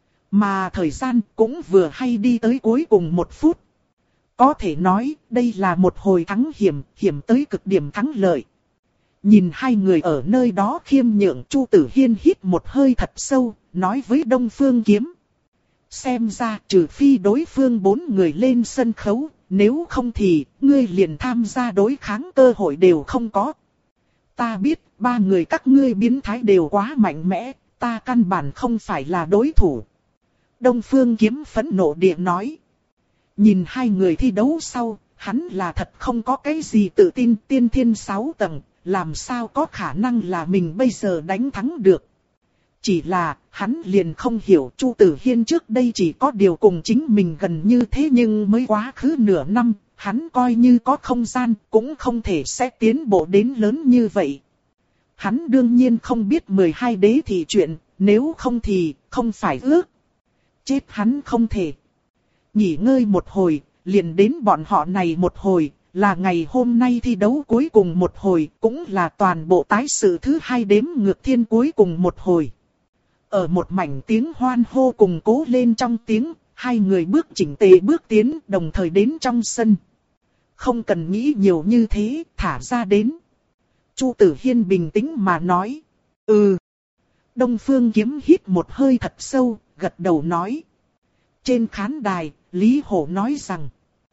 A: Mà thời gian cũng vừa hay đi tới cuối cùng một phút. Có thể nói, đây là một hồi thắng hiểm, hiểm tới cực điểm thắng lợi. Nhìn hai người ở nơi đó khiêm nhượng, Chu Tử Hiên hít một hơi thật sâu, nói với Đông Phương Kiếm. Xem ra trừ phi đối phương bốn người lên sân khấu, nếu không thì ngươi liền tham gia đối kháng cơ hội đều không có. Ta biết ba người các ngươi biến thái đều quá mạnh mẽ, ta căn bản không phải là đối thủ. Đông Phương Kiếm phẫn nộ địa nói. Nhìn hai người thi đấu sau, hắn là thật không có cái gì tự tin, tiên thiên sáu tầng, làm sao có khả năng là mình bây giờ đánh thắng được. Chỉ là, hắn liền không hiểu Chu Tử Hiên trước đây chỉ có điều cùng chính mình gần như thế nhưng mới quá khứ nửa năm, hắn coi như có không gian, cũng không thể sẽ tiến bộ đến lớn như vậy. Hắn đương nhiên không biết mười hai đế thị chuyện, nếu không thì, không phải ước. Chết hắn không thể. Nghỉ ngơi một hồi, liền đến bọn họ này một hồi, là ngày hôm nay thi đấu cuối cùng một hồi, cũng là toàn bộ tái sự thứ hai đếm ngược thiên cuối cùng một hồi. Ở một mảnh tiếng hoan hô cùng cố lên trong tiếng, hai người bước chỉnh tề bước tiến đồng thời đến trong sân. Không cần nghĩ nhiều như thế, thả ra đến. Chu Tử Hiên bình tĩnh mà nói. Ừ. Đông Phương Kiếm hít một hơi thật sâu, gật đầu nói. Trên khán đài, Lý Hổ nói rằng.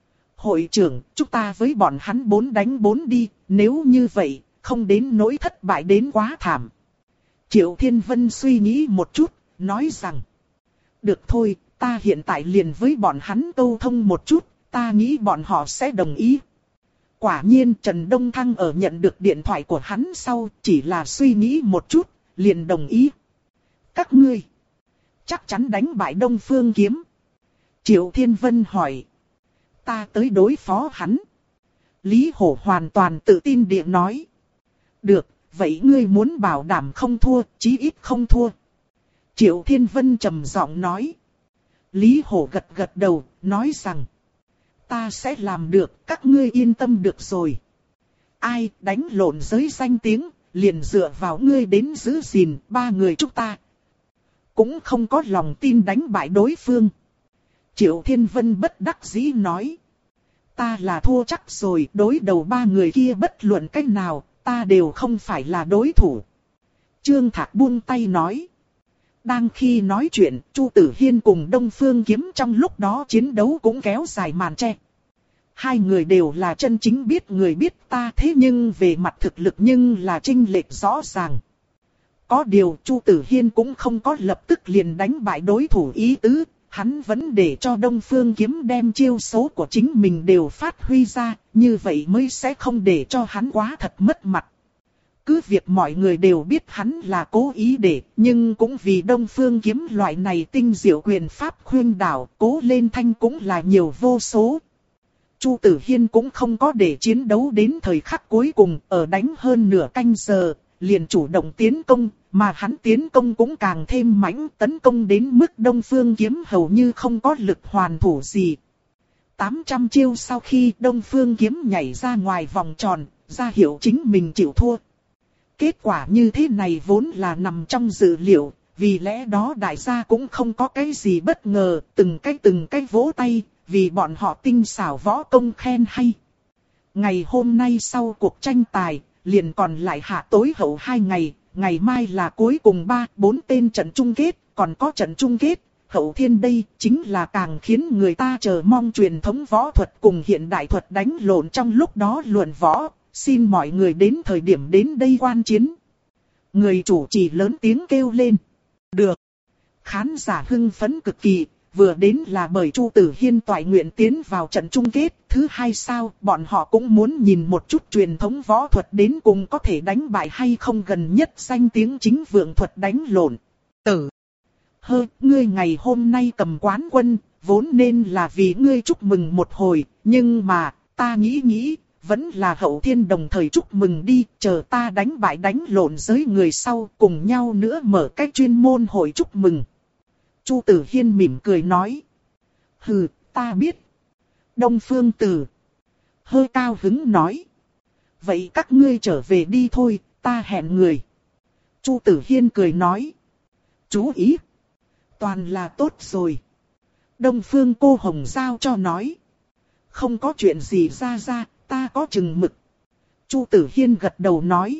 A: Hội trưởng, chúng ta với bọn hắn bốn đánh bốn đi, nếu như vậy, không đến nỗi thất bại đến quá thảm. Triệu Thiên Vân suy nghĩ một chút, nói rằng. Được thôi, ta hiện tại liền với bọn hắn câu thông một chút, ta nghĩ bọn họ sẽ đồng ý. Quả nhiên Trần Đông Thăng ở nhận được điện thoại của hắn sau, chỉ là suy nghĩ một chút, liền đồng ý. Các ngươi, chắc chắn đánh bại Đông Phương Kiếm. Triệu Thiên Vân hỏi. Ta tới đối phó hắn. Lý Hổ hoàn toàn tự tin địa nói. Được, vậy ngươi muốn bảo đảm không thua, chí ít không thua. Triệu Thiên Vân trầm giọng nói. Lý Hổ gật gật đầu, nói rằng. Ta sẽ làm được, các ngươi yên tâm được rồi. Ai đánh lộn giới danh tiếng, liền dựa vào ngươi đến giữ gìn ba người chúng ta. Cũng không có lòng tin đánh bại đối phương. Triệu Thiên Vân bất đắc dĩ nói. Ta là thua chắc rồi, đối đầu ba người kia bất luận cách nào, ta đều không phải là đối thủ. Trương Thạc buông tay nói. Đang khi nói chuyện, Chu Tử Hiên cùng Đông Phương Kiếm trong lúc đó chiến đấu cũng kéo dài màn che. Hai người đều là chân chính biết người biết ta, thế nhưng về mặt thực lực nhưng là chênh lệch rõ ràng. Có điều Chu Tử Hiên cũng không có lập tức liền đánh bại đối thủ ý tứ, hắn vẫn để cho Đông Phương Kiếm đem chiêu số của chính mình đều phát huy ra, như vậy mới sẽ không để cho hắn quá thật mất mặt. Cứ việc mọi người đều biết hắn là cố ý để, nhưng cũng vì Đông Phương Kiếm loại này tinh diệu quyền pháp khuyên đảo, cố lên thanh cũng là nhiều vô số. Chu Tử Hiên cũng không có để chiến đấu đến thời khắc cuối cùng, ở đánh hơn nửa canh giờ, liền chủ động tiến công, mà hắn tiến công cũng càng thêm mãnh, tấn công đến mức Đông Phương Kiếm hầu như không có lực hoàn thủ gì. tám trăm chiêu sau khi Đông Phương Kiếm nhảy ra ngoài vòng tròn, ra hiệu chính mình chịu thua. Kết quả như thế này vốn là nằm trong dự liệu, vì lẽ đó đại gia cũng không có cái gì bất ngờ, từng cái từng cái vỗ tay, vì bọn họ tinh xảo võ công khen hay. Ngày hôm nay sau cuộc tranh tài, liền còn lại hạ tối hậu hai ngày, ngày mai là cuối cùng ba, bốn tên trận chung kết, còn có trận chung kết. Hậu thiên đây chính là càng khiến người ta chờ mong truyền thống võ thuật cùng hiện đại thuật đánh lộn trong lúc đó luận võ. Xin mọi người đến thời điểm đến đây quan chiến. Người chủ trì lớn tiếng kêu lên. Được. Khán giả hưng phấn cực kỳ, vừa đến là bởi Chu Tử Hiên toại nguyện tiến vào trận chung kết. Thứ hai sao, bọn họ cũng muốn nhìn một chút truyền thống võ thuật đến cùng có thể đánh bại hay không, gần nhất danh tiếng chính vượng thuật đánh lộn. Tử. Hơ, ngươi ngày hôm nay cầm quán quân, vốn nên là vì ngươi chúc mừng một hồi, nhưng mà, ta nghĩ nghĩ, vẫn là hậu thiên đồng thời chúc mừng đi, chờ ta đánh bại đánh lộn giới người sau, cùng nhau nữa mở cái chuyên môn hội chúc mừng. Chu Tử Hiên mỉm cười nói. Hừ, ta biết. Đông Phương Tử hơi cao hứng nói. Vậy các ngươi trở về đi thôi, ta hẹn người. Chu Tử Hiên cười nói. Chú ý. Toàn là tốt rồi. Đông Phương cô hồng giao cho nói. Không có chuyện gì ra ra, ta có chừng mực. Chu Tử Hiên gật đầu nói.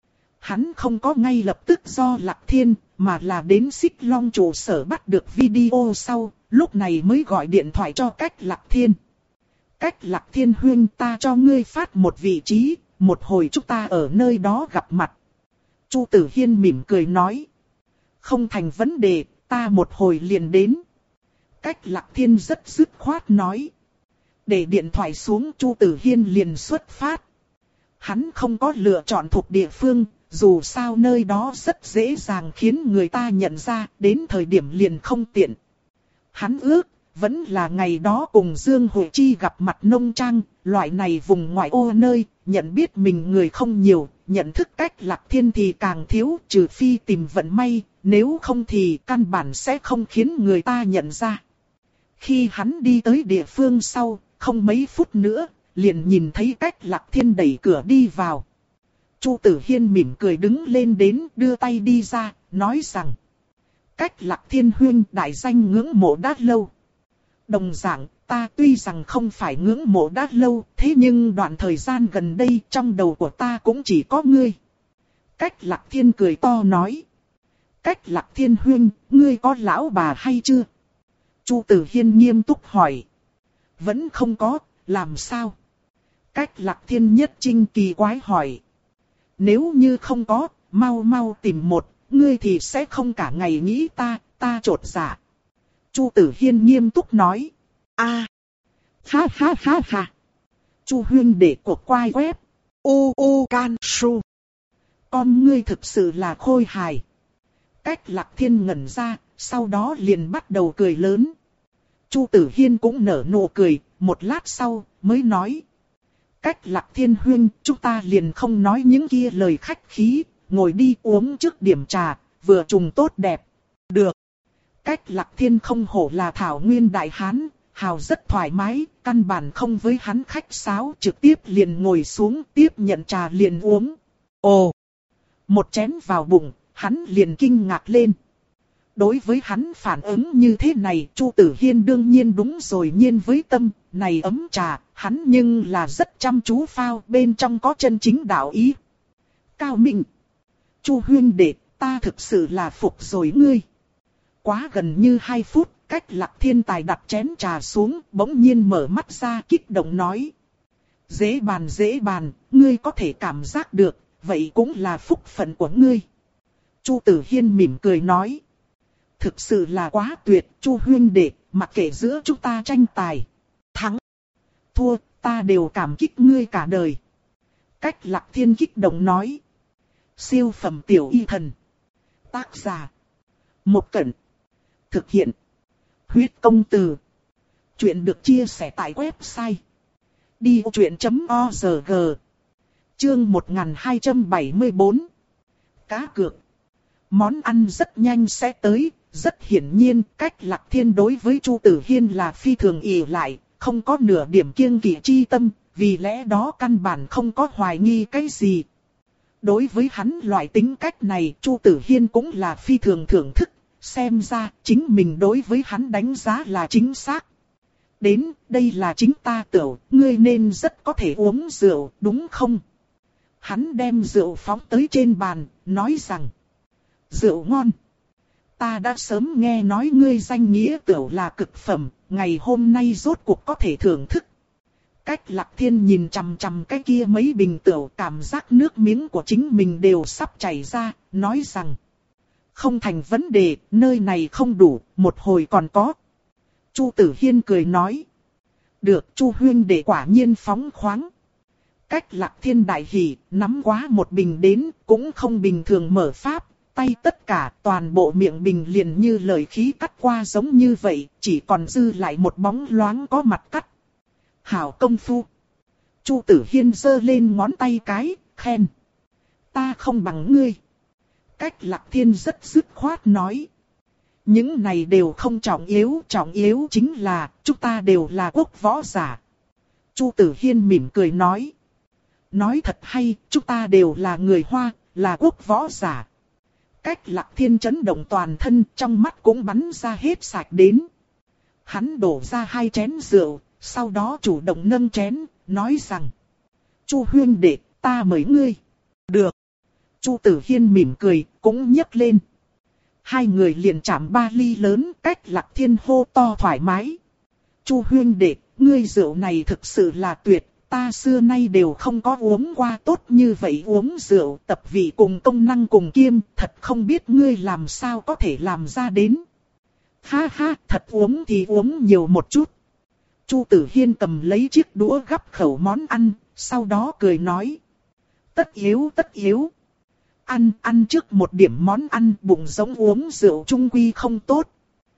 A: Hắn không có ngay lập tức do Lạc Thiên, mà là đến Xích Long trụ sở bắt được video sau, lúc này mới gọi điện thoại cho Cách Lạc Thiên. Cách Lạc Thiên huynh, ta cho ngươi phát một vị trí, một hồi chúng ta ở nơi đó gặp mặt. Chu Tử Hiên mỉm cười nói. Không thành vấn đề, ta một hồi liền đến. Cách Lạc Thiên rất dứt khoát nói. Để điện thoại xuống, Chu Tử Hiên liền xuất phát. Hắn không có lựa chọn thuộc địa phương, dù sao nơi đó rất dễ dàng khiến người ta nhận ra, đến thời điểm liền không tiện. Hắn ước, vẫn là ngày đó cùng Dương Hội Chi gặp mặt nông trang, loại này vùng ngoại ô nơi, nhận biết mình người không nhiều, nhận thức cách Lạc Thiên thì càng thiếu, trừ phi tìm vận may, nếu không thì căn bản sẽ không khiến người ta nhận ra. Khi hắn đi tới địa phương sau, không mấy phút nữa, liền nhìn thấy cách Lạc Thiên đẩy cửa đi vào. Chu Tử Hiên mỉm cười đứng lên đến, đưa tay đi ra, nói rằng: Cách Lạc Thiên huynh đại danh ngưỡng mộ đã lâu. Đồng dạng, ta tuy rằng không phải ngưỡng mộ đã lâu, thế nhưng đoạn thời gian gần đây trong đầu của ta cũng chỉ có ngươi. Cách Lạc Thiên cười to nói: Cách Lạc Thiên huynh, ngươi có lão bà hay chưa? Chu Tử Hiên nghiêm túc hỏi: Vẫn không có, làm sao? Cách Lạc Thiên nhất trinh kỳ quái hỏi: Nếu như không có, mau mau tìm một, ngươi thì sẽ không cả ngày nghĩ ta, ta trột dạ. Chu Tử Hiên nghiêm túc nói: A, ha ha ha ha. Chu huynh để cuộc quay web u u can su. Con ngươi thực sự là khôi hài. Cách Lạc Thiên ngẩn ra, sau đó liền bắt đầu cười lớn. Chu Tử Hiên cũng nở nụ cười, một lát sau mới nói: Cách Lạc Thiên huynh, chúng ta liền không nói những kia lời khách khí, ngồi đi uống trước điểm trà, vừa trùng tốt đẹp. Được. Cách Lạc Thiên không hổ là thảo nguyên đại hán, hào rất thoải mái, căn bản không với hắn khách sáo, trực tiếp liền ngồi xuống tiếp nhận trà liền uống. Ồ! Một chén vào bụng, hắn liền kinh ngạc lên. Đối với hắn phản ứng như thế này, Chu Tử Hiên đương nhiên đúng rồi nhiên với tâm, này ấm trà, hắn nhưng là rất chăm chú phao, bên trong có chân chính đạo ý. Cao Minh! Chu huynh đệ, ta thực sự là phục rồi ngươi. Quá gần như hai phút, Cách Lạc Thiên tài đặt chén trà xuống, bỗng nhiên mở mắt ra kích động nói: Dễ bàn dễ bàn, ngươi có thể cảm giác được, vậy cũng là phúc phận của ngươi. Chu Tử Hiên mỉm cười nói: Thực sự là quá tuyệt, Chu huynh đệ, mặc kệ giữa chúng ta tranh tài, thắng, thua, ta đều cảm kích ngươi cả đời. Cách Lạc Thiên kích động nói: Siêu phẩm tiểu y thần. Tác giả: Một Cẩn. Thực hiện: Huyết Công Từ. Chuyện được chia sẻ tại website đi vô chuyện chấm org. Chương một nghìn hai trăm bảy mươi bốn. Cá cược. Món ăn rất nhanh sẽ tới, rất hiển nhiên Cách Lạc Thiên đối với Chu Tử Hiên là phi thường ỷ lại, không có nửa điểm kiêng kỵ chi tâm, vì lẽ đó căn bản không có hoài nghi cái gì. Đối với hắn loại tính cách này, Chu Tử Hiên cũng là phi thường thưởng thức, xem ra chính mình đối với hắn đánh giá là chính xác. Đến, đây là chính ta tửu, ngươi nên rất có thể uống rượu, đúng không? Hắn đem rượu phóng tới trên bàn, nói rằng: Rượu ngon. Ta đã sớm nghe nói ngươi danh nghĩa tửu là cực phẩm, ngày hôm nay rốt cuộc có thể thưởng thức. Cách Lạc Thiên nhìn chằm chằm cái kia mấy bình tửu, cảm giác nước miếng của chính mình đều sắp chảy ra, nói rằng: Không thành vấn đề, nơi này không đủ, một hồi còn có. Chu Tử Hiên cười nói: Được, Chu huynh đệ quả nhiên phóng khoáng. Cách Lạc Thiên đại hỉ, nắm quá một bình đến, cũng không bình thường mở pháp, tay tất cả toàn bộ miệng bình liền như lời khí cắt qua giống như vậy, chỉ còn dư lại một bóng loáng có mặt cắt. Hảo công phu. Chu Tử Hiên giơ lên ngón tay cái, khen: Ta không bằng ngươi. Cách Lạc Thiên rất dứt khoát nói: Những này đều không trọng yếu, trọng yếu chính là chúng ta đều là quốc võ giả. Chu Tử Hiên mỉm cười nói: Nói thật hay, chúng ta đều là người Hoa, là quốc võ giả. Cách Lạc Thiên chấn động toàn thân, trong mắt cũng bắn ra hết sạch đến. Hắn đổ ra hai chén rượu, sau đó chủ động nâng chén, nói rằng: Chu huynh đệ, ta mời ngươi. Được. Chu Tử Hiên mỉm cười, cũng nhấc lên. Hai người liền chạm ba ly lớn, Cách Lạc Thiên hô to thoải mái: Chu huynh đệ, ngươi rượu này thực sự là tuyệt, ta xưa nay đều không có uống qua tốt như vậy uống rượu, tập vị cùng công năng cùng kiêm, thật không biết ngươi làm sao có thể làm ra đến. Ha ha, thật uống thì uống nhiều một chút. Chu Tử Hiên cầm lấy chiếc đũa gắp khẩu món ăn, sau đó cười nói: Tất yếu tất yếu. ăn, ăn trước một điểm món ăn, bụng giống uống rượu trung quy không tốt.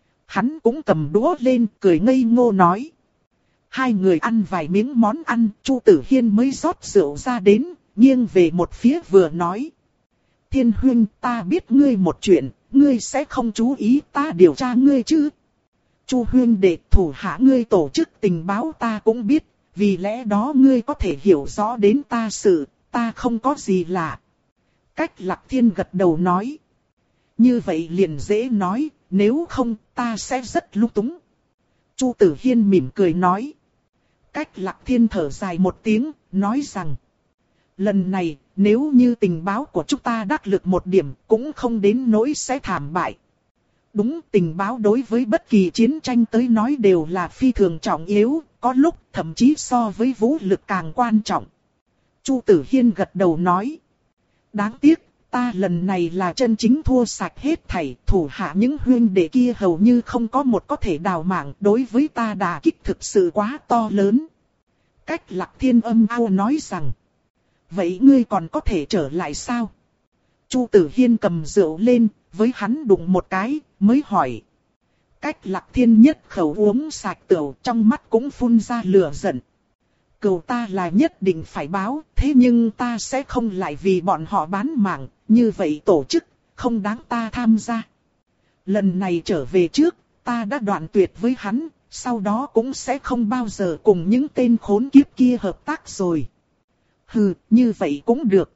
A: Hắn cũng cầm đũa lên, cười ngây ngô nói. Hai người ăn vài miếng món ăn, Chu Tử Hiên mới rót rượu ra đến, nghiêng về một phía vừa nói. Thiên huynh, ta biết ngươi một chuyện, ngươi sẽ không chú ý ta điều tra ngươi chứ. Chu huynh đệ, thủ hạ ngươi tổ chức tình báo ta cũng biết, vì lẽ đó ngươi có thể hiểu rõ đến ta sự, ta không có gì lạ. Cách Lạc Thiên gật đầu nói. Như vậy liền dễ nói, nếu không ta sẽ rất lung túng. Chu Tử Hiên mỉm cười nói. Cách Lạc Thiên thở dài một tiếng, nói rằng. Lần này, nếu như tình báo của chúng ta đắc lực một điểm, cũng không đến nỗi sẽ thảm bại. Đúng, tình báo đối với bất kỳ chiến tranh tới nói đều là phi thường trọng yếu, có lúc thậm chí so với vũ lực càng quan trọng. Chu Tử Hiên gật đầu nói. Đáng tiếc, ta lần này là chân chính thua sạch hết thảy, thủ hạ những huynh đệ kia hầu như không có một có thể đào mạng, đối với ta đả kích thực sự quá to lớn. Cách Lạc Thiên âm ao nói rằng. Vậy ngươi còn có thể trở lại sao? Chu Tử Hiên cầm rượu lên, với hắn đụng một cái, mới hỏi. Cách Lạc Thiên nhất khẩu uống sạch tửu, trong mắt cũng phun ra lửa giận. Cừu ta là nhất định phải báo, thế nhưng ta sẽ không lại vì bọn họ bán mạng, như vậy tổ chức, không đáng ta tham gia. Lần này trở về trước, ta đã đoạn tuyệt với hắn, sau đó cũng sẽ không bao giờ cùng những tên khốn kiếp kia hợp tác rồi. Hừ, như vậy cũng được.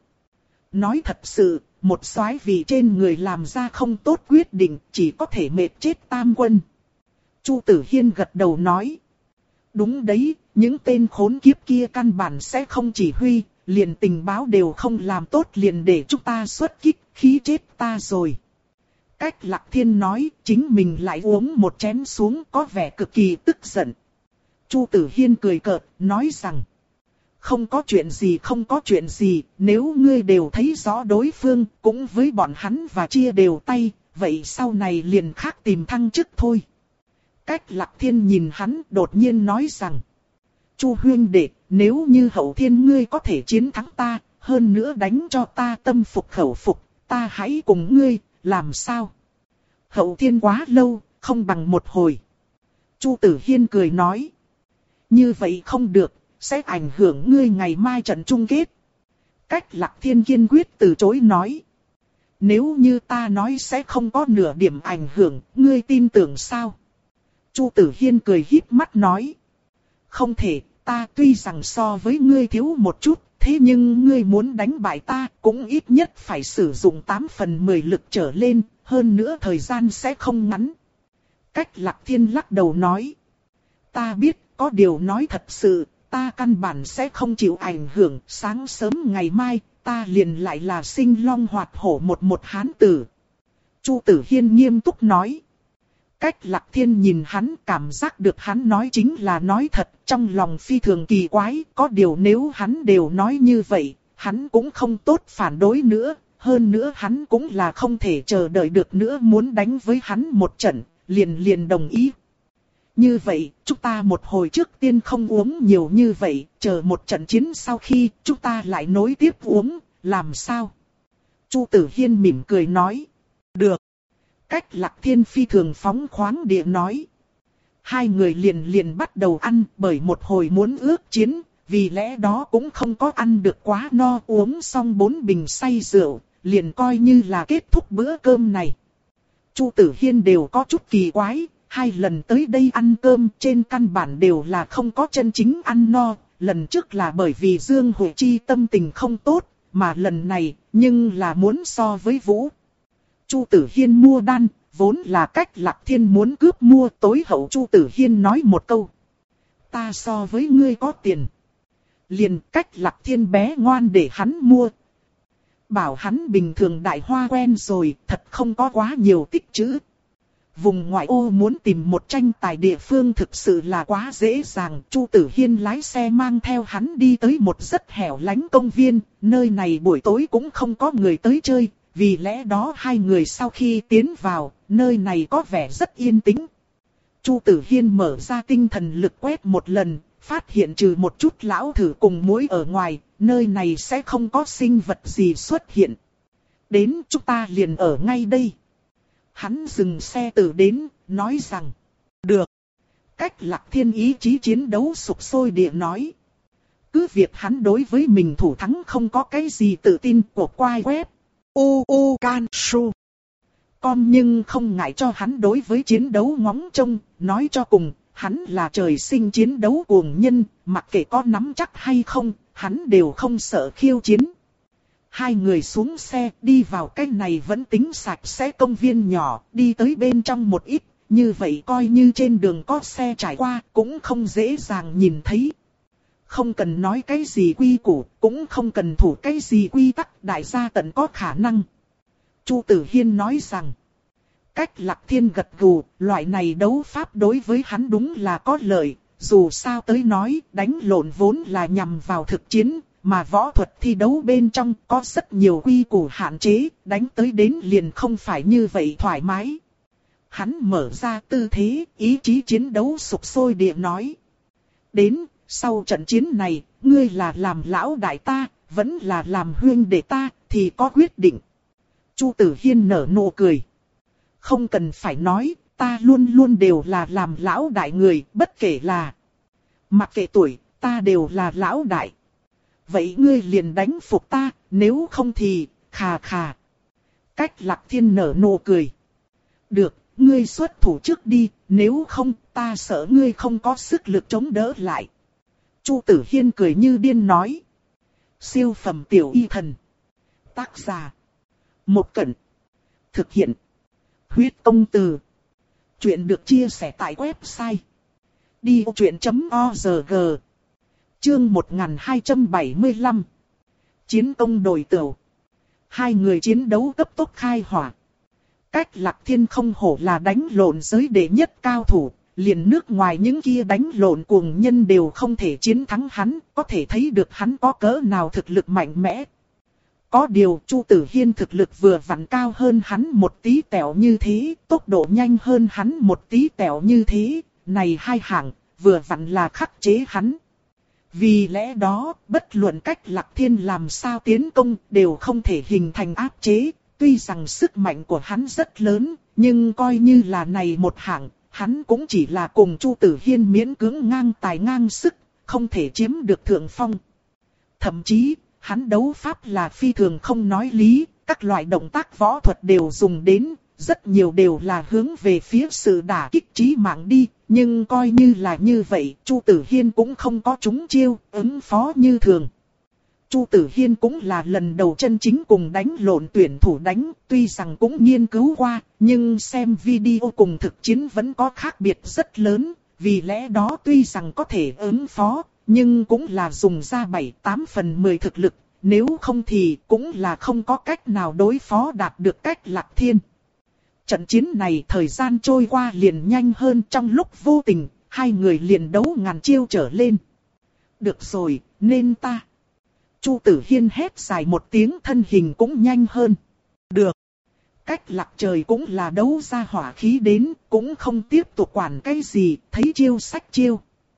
A: Nói thật sự, một soái vị trên người làm ra không tốt quyết định, chỉ có thể mệt chết tam quân. Chu Tử Hiên gật đầu nói. Đúng đấy, những tên khốn kiếp kia căn bản sẽ không chỉ huy, liền tình báo đều không làm tốt liền để chúng ta xuất kích, khí chết ta rồi. Cách Lạc Thiên nói, chính mình lại uống một chén xuống có vẻ cực kỳ tức giận. Chu Tử Hiên cười cợt, nói rằng. Không có chuyện gì không có chuyện gì, nếu ngươi đều thấy rõ đối phương, cũng với bọn hắn và chia đều tay, vậy sau này liền khác tìm thăng chức thôi. Cách Lạc Thiên nhìn hắn đột nhiên nói rằng. Chu huynh đệ, nếu như Hậu Thiên ngươi có thể chiến thắng ta, hơn nữa đánh cho ta tâm phục khẩu phục, ta hãy cùng ngươi, làm sao? Hậu Thiên quá lâu, không bằng một hồi. Chu Tử Hiên cười nói. Như vậy không được. Sẽ ảnh hưởng ngươi ngày mai trận chung kết. Cách Lạc Thiên kiên quyết từ chối nói. Nếu như ta nói sẽ không có nửa điểm ảnh hưởng, ngươi tin tưởng sao? Chu Tử Hiên cười híp mắt nói. Không thể, ta tuy rằng so với ngươi thiếu một chút, thế nhưng ngươi muốn đánh bại ta cũng ít nhất phải sử dụng tám phần mười lực trở lên, hơn nữa thời gian sẽ không ngắn. Cách Lạc Thiên lắc đầu nói. Ta biết, có điều nói thật sự. Ta căn bản sẽ không chịu ảnh hưởng, sáng sớm ngày mai, ta liền lại là sinh long hoạt hổ một một hán tử. Chu Tử Hiên nghiêm túc nói. Cách Lạc Thiên nhìn hắn cảm giác được hắn nói chính là nói thật, trong lòng phi thường kỳ quái, có điều nếu hắn đều nói như vậy, hắn cũng không tốt phản đối nữa, hơn nữa hắn cũng là không thể chờ đợi được nữa muốn đánh với hắn một trận, liền liền đồng ý. Như vậy, chúng ta một hồi trước tiên không uống nhiều như vậy, chờ một trận chiến sau khi chúng ta lại nối tiếp uống, làm sao? Chu Tử Hiên mỉm cười nói. Được. Cách Lạc Thiên phi thường phóng khoáng địa nói. Hai người liền liền bắt đầu ăn bởi một hồi muốn ước chiến, vì lẽ đó cũng không có ăn được quá no, uống xong bốn bình say rượu, liền coi như là kết thúc bữa cơm này. Chu Tử Hiên đều có chút kỳ quái. Hai lần tới đây ăn cơm trên căn bản đều là không có chân chính ăn no, lần trước là bởi vì Dương Huệ Chi tâm tình không tốt, mà lần này nhưng là muốn so với Vũ. Chu Tử Hiên mua đan, vốn là Cách Lạc Thiên muốn cướp mua, tối hậu Chu Tử Hiên nói một câu. Ta so với ngươi có tiền. Liền Cách Lạc Thiên bé ngoan để hắn mua. Bảo hắn bình thường đại hoa quen rồi, thật không có quá nhiều tích trữ. Vùng ngoại ô muốn tìm một tranh tài địa phương thực sự là quá dễ dàng. Chu Tử Hiên lái xe mang theo hắn đi tới một rất hẻo lánh công viên. Nơi này buổi tối cũng không có người tới chơi. Vì lẽ đó hai người sau khi tiến vào, nơi này có vẻ rất yên tĩnh. Chu Tử Hiên mở ra tinh thần lực quét một lần, phát hiện trừ một chút lão thử cùng muỗi ở ngoài, nơi này sẽ không có sinh vật gì xuất hiện. Đến chúng ta liền ở ngay đây. Hắn dừng xe từ đến, nói rằng. Được. Cách Lạc Thiên ý chí chiến đấu sục sôi địa nói. Cứ việc hắn đối với mình thủ thắng không có cái gì tự tin của quai web. U U Can Su. Con nhưng không ngại cho hắn đối với chiến đấu ngóng trông, nói cho cùng, hắn là trời sinh chiến đấu cuồng nhân, mặc kệ có nắm chắc hay không, hắn đều không sợ khiêu chiến. Hai người xuống xe, đi vào cái này vẫn tính sạch sẽ công viên nhỏ, đi tới bên trong một ít, như vậy coi như trên đường có xe trải qua, cũng không dễ dàng nhìn thấy. Không cần nói cái gì quy củ, cũng không cần thủ cái gì quy tắc, đại gia tận có khả năng. Chu Tử Hiên nói rằng, Cách Lạc Thiên gật gù, loại này đấu pháp đối với hắn đúng là có lợi, dù sao tới nói, đánh lộn vốn là nhằm vào thực chiến, mà võ thuật thi đấu bên trong có rất nhiều quy củ hạn chế, đánh tới đến liền không phải như vậy thoải mái. Hắn mở ra tư thế, ý chí chiến đấu sục sôi địa nói. Đến, sau trận chiến này, ngươi là làm lão đại ta, vẫn là làm huynh đệ ta, thì có quyết định. Chu Tử Hiên nở nụ cười. Không cần phải nói, ta luôn luôn đều là làm lão đại người, bất kể là. Mặc kệ tuổi, ta đều là lão đại. Vậy ngươi liền đánh phục ta, nếu không thì, khà khà. Cách Lạc Thiên nở nụ cười. Được, ngươi xuất thủ trước đi, nếu không, ta sợ ngươi không có sức lực chống đỡ lại. Chu Tử Hiên cười như điên nói. Siêu phẩm tiểu y thần. Tác giả. Một Cẩn. Thực hiện. Huyết Công Từ. Chuyện được chia sẻ tại website. đi ô chuyện chấm org. Chương một nghìn hai trăm bảy mươi lăm. Chiến công đổi tửu. Hai người chiến đấu cấp tốc khai hỏa. Cách Lạc Thiên không hổ là đánh lộn giới đệ nhất cao thủ, liền nước ngoài những kia đánh lộn cuồng nhân đều không thể chiến thắng hắn, có thể thấy được hắn có cỡ nào thực lực mạnh mẽ. Có điều Chu Tử Hiên thực lực vừa vặn cao hơn hắn một tí tẹo như thế, tốc độ nhanh hơn hắn một tí tẹo như thế, này hai hạng, vừa vặn là khắc chế hắn. Vì lẽ đó, bất luận Cách Lạc Thiên làm sao tiến công đều không thể hình thành áp chế, tuy rằng sức mạnh của hắn rất lớn, nhưng coi như là này một hạng, hắn cũng chỉ là cùng Chu Tử Hiên miễn cưỡng ngang tài ngang sức, không thể chiếm được thượng phong. Thậm chí, hắn đấu pháp là phi thường không nói lý, các loại động tác võ thuật đều dùng đến, rất nhiều đều là hướng về phía sự đả kích chí mạng đi, nhưng coi như là như vậy, Chu Tử Hiên cũng không có trúng chiêu, ứng phó như thường. Chu Tử Hiên cũng là lần đầu chân chính cùng đánh lộn tuyển thủ đánh, tuy rằng cũng nghiên cứu qua, nhưng xem video cùng thực chiến vẫn có khác biệt rất lớn, vì lẽ đó tuy rằng có thể ứng phó, nhưng cũng là dùng ra bảy tám phần mười thực lực, nếu không thì cũng là không có cách nào đối phó đạt được Cách Lạc Thiên. Trận chiến này thời gian trôi qua liền nhanh hơn, trong lúc vô tình, hai người liền đấu ngàn chiêu trở lên. Được rồi, nên ta. Chu Tử Hiên hét dài một tiếng, thân hình cũng nhanh hơn. Được. Cách Lạc Trời cũng là đấu ra hỏa khí đến, cũng không tiếp tục quản cái gì, thấy chiêu sách chiêu.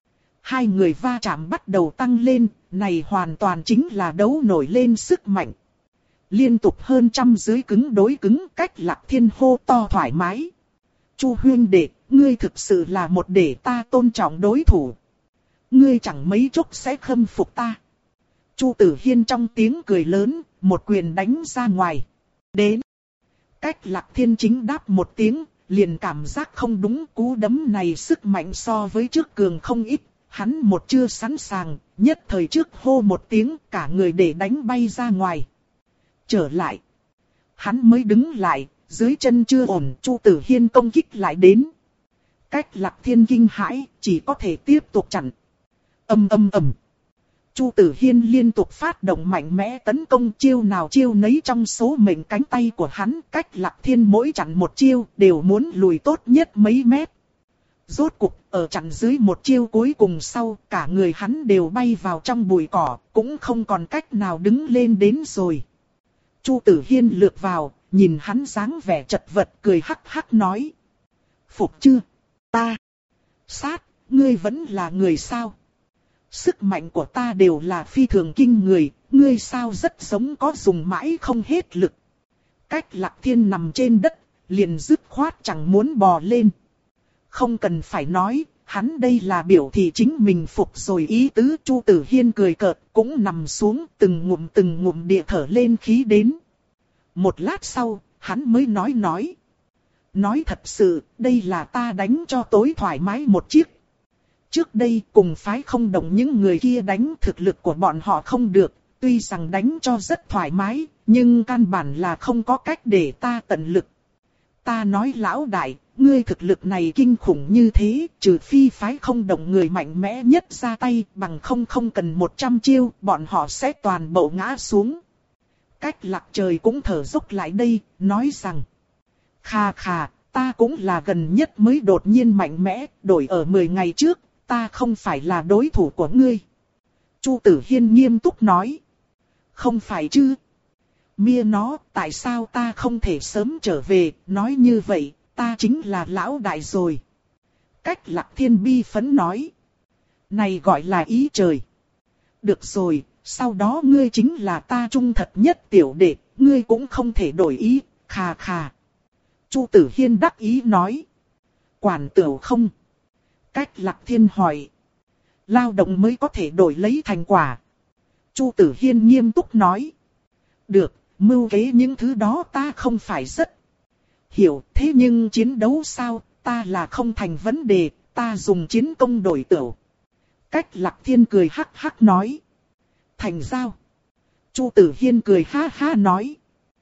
A: Hai người va chạm bắt đầu tăng lên, này hoàn toàn chính là đấu nổi lên sức mạnh. Liên tục hơn trăm dưới cứng đối cứng, Cách Lạc Thiên hô to thoải mái. Chu huynh đệ, ngươi thực sự là một để ta tôn trọng đối thủ. Ngươi chẳng mấy chốc sẽ khâm phục ta. Chu Tử Hiên trong tiếng cười lớn, một quyền đánh ra ngoài. Đến. Cách Lạc Thiên chính đáp một tiếng, liền cảm giác không đúng, cú đấm này sức mạnh so với trước cường không ít. Hắn một chưa sẵn sàng, nhất thời trước hô một tiếng, cả người để đánh bay ra ngoài. Trở lại. Hắn mới đứng lại, dưới chân chưa ổn, Chu Tử Hiên công kích lại đến. Cách Lạc Thiên kinh hãi, chỉ có thể tiếp tục chặn. Ầm ầm ầm. Chu Tử Hiên liên tục phát động mạnh mẽ tấn công, chiêu nào chiêu nấy trong số mệnh cánh tay của hắn. Cách Lạc Thiên mỗi chặn một chiêu đều muốn lùi tốt nhất mấy mét. Rốt cục, ở chặn dưới một chiêu cuối cùng sau, cả người hắn đều bay vào trong bụi cỏ, cũng không còn cách nào đứng lên đến rồi. Chu Tử Hiên lược vào, nhìn hắn dáng vẻ chật vật, cười hắc hắc nói. Phục chưa? Ta. Sát, ngươi vẫn là người sao? Sức mạnh của ta đều là phi thường kinh người, ngươi sao rất giống có dùng mãi không hết lực. Cách Lạc Thiên nằm trên đất, liền dứt khoát chẳng muốn bò lên. Không cần phải nói, hắn đây là biểu thị chính mình phục rồi ý tứ. Chu Tử Hiên cười cợt, cũng nằm xuống, từng ngụm từng ngụm địa thở lên khí đến. Một lát sau, hắn mới nói nói. Nói thật sự, đây là ta đánh cho tối thoải mái một chiếc. Trước đây cùng phái không đồng những người kia đánh, thực lực của bọn họ không được, tuy rằng đánh cho rất thoải mái, nhưng căn bản là không có cách để ta tận lực. Ta nói lão đại, ngươi thực lực này kinh khủng như thế, trừ phi phái không đồng người mạnh mẽ nhất ra tay, bằng không không cần một trăm chiêu, bọn họ sẽ toàn bộ ngã xuống. Cách Lạc Trời cũng thở dốc lại đây, nói rằng. Khà khà, ta cũng là gần nhất mới đột nhiên mạnh mẽ, đổi ở mười ngày trước, ta không phải là đối thủ của ngươi. Chu Tử Hiên nghiêm túc nói. Không phải chứ. Mia nó, tại sao ta không thể sớm trở về, nói như vậy, ta chính là lão đại rồi. Cách Lạc Thiên bi phấn nói. Này gọi là ý trời. Được rồi, sau đó ngươi chính là ta trung thật nhất tiểu đệ, ngươi cũng không thể đổi ý, khà khà. Chu Tử Hiên đắc ý nói. Quản tiểu không? Cách Lạc Thiên hỏi. Lao động mới có thể đổi lấy thành quả. Chu Tử Hiên nghiêm túc nói. Được, mưu kế những thứ đó ta không phải rất hiểu, thế nhưng chiến đấu sao, ta là không thành vấn đề, ta dùng chiến công đổi tiểu. Cách Lạc Thiên cười hắc hắc nói. Thành giao. Chu Tử Hiên cười ha ha nói.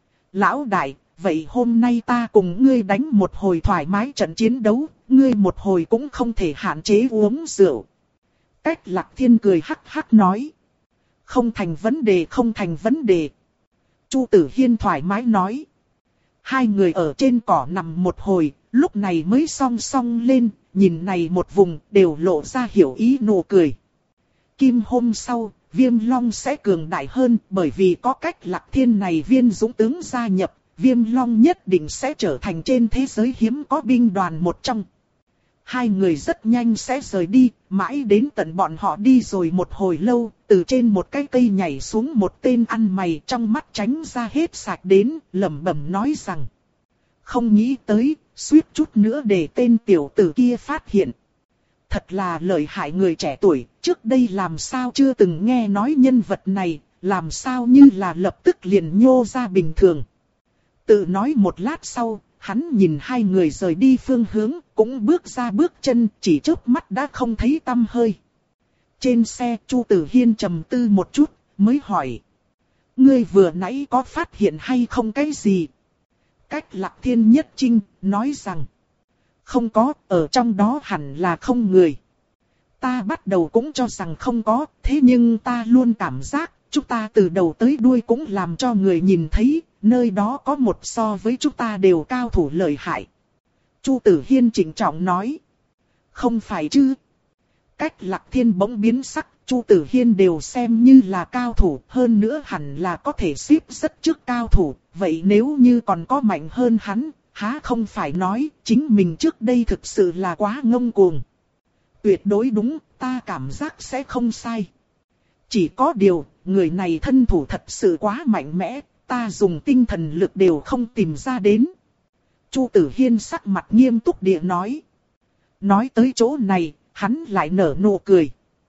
A: Lão đại, vậy hôm nay ta cùng ngươi đánh một hồi thoải mái trận chiến đấu, ngươi một hồi cũng không thể hạn chế uống rượu. Cách Lạc Thiên cười hắc hắc nói. Không thành vấn đề, không thành vấn đề. Chu Tử Hiên thoải mái nói. Hai người ở trên cỏ nằm một hồi, lúc này mới song song lên, nhìn này một vùng đều lộ ra hiểu ý nụ cười. Kim hôm sau, Viêm Long sẽ cường đại hơn, bởi vì có Cách Lạc Thiên này viên dũng tướng gia nhập, Viêm Long nhất định sẽ trở thành trên thế giới hiếm có binh đoàn một trong. Hai người rất nhanh sẽ rời đi, mãi đến tận bọn họ đi rồi một hồi lâu, từ trên một cái cây nhảy xuống một tên ăn mày, trong mắt tránh ra hết sạch đến, lẩm bẩm nói rằng. Không nghĩ tới, suýt chút nữa để tên tiểu tử kia phát hiện. Thật là lợi hại người trẻ tuổi, trước đây làm sao chưa từng nghe nói nhân vật này, làm sao như là lập tức liền nhô ra bình thường. Tự nói một lát sau, hắn nhìn hai người rời đi phương hướng, cũng bước ra bước chân, chỉ chớp mắt đã không thấy tăm hơi. Trên xe, Chu Tử Hiên trầm tư một chút, mới hỏi. Ngươi vừa nãy có phát hiện hay không cái gì? Cách Lạc Thiên nhất trinh, nói rằng. Không có, ở trong đó hẳn là không người. Ta bắt đầu cũng cho rằng không có, thế nhưng ta luôn cảm giác, chúng ta từ đầu tới đuôi cũng làm cho người nhìn thấy, nơi đó có một so với chúng ta đều cao thủ lợi hại. Chu Tử Hiên trịnh trọng nói. Không phải chứ. Cách Lạc Thiên bỗng biến sắc, Chu Tử Hiên đều xem như là cao thủ, hơn nữa hẳn là có thể xếp rất trước cao thủ, vậy nếu như còn có mạnh hơn hắn, há không phải nói, chính mình trước đây thực sự là quá ngông cuồng. Tuyệt đối đúng, ta cảm giác sẽ không sai. Chỉ có điều, người này thân thủ thật sự quá mạnh mẽ, ta dùng tinh thần lực đều không tìm ra đến. Chu Tử Hiên sắc mặt nghiêm túc địa nói. Nói tới chỗ này, hắn lại nở nụ cười.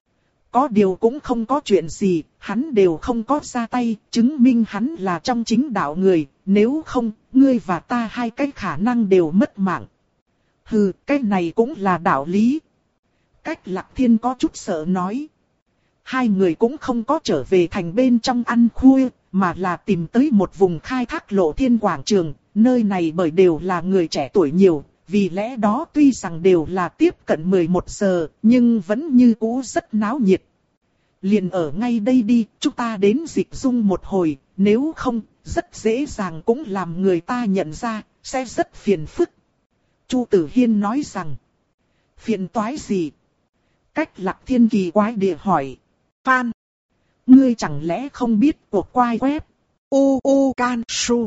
A: Có điều cũng không có chuyện gì, hắn đều không có ra tay, chứng minh hắn là trong chính đạo người, nếu không, ngươi và ta hai cái khả năng đều mất mạng. Hừ, cái này cũng là đạo lý. Cách Lạc Thiên có chút sợ nói. Hai người cũng không có trở về thành bên trong ăn khuya, mà là tìm tới một vùng khai thác lộ thiên quảng trường, nơi này bởi đều là người trẻ tuổi nhiều, vì lẽ đó tuy rằng đều là tiếp cận mười một giờ, nhưng vẫn như cũ rất náo nhiệt. Liền ở ngay đây đi, chúng ta đến dịch dung một hồi, nếu không, rất dễ dàng cũng làm người ta nhận ra, sẽ rất phiền phức. Chu Tử Hiên nói rằng, phiền toái gì? Cách Lạc Thiên kỳ quái địa hỏi. Phan, ngươi chẳng lẽ không biết cuộc quay web u u can su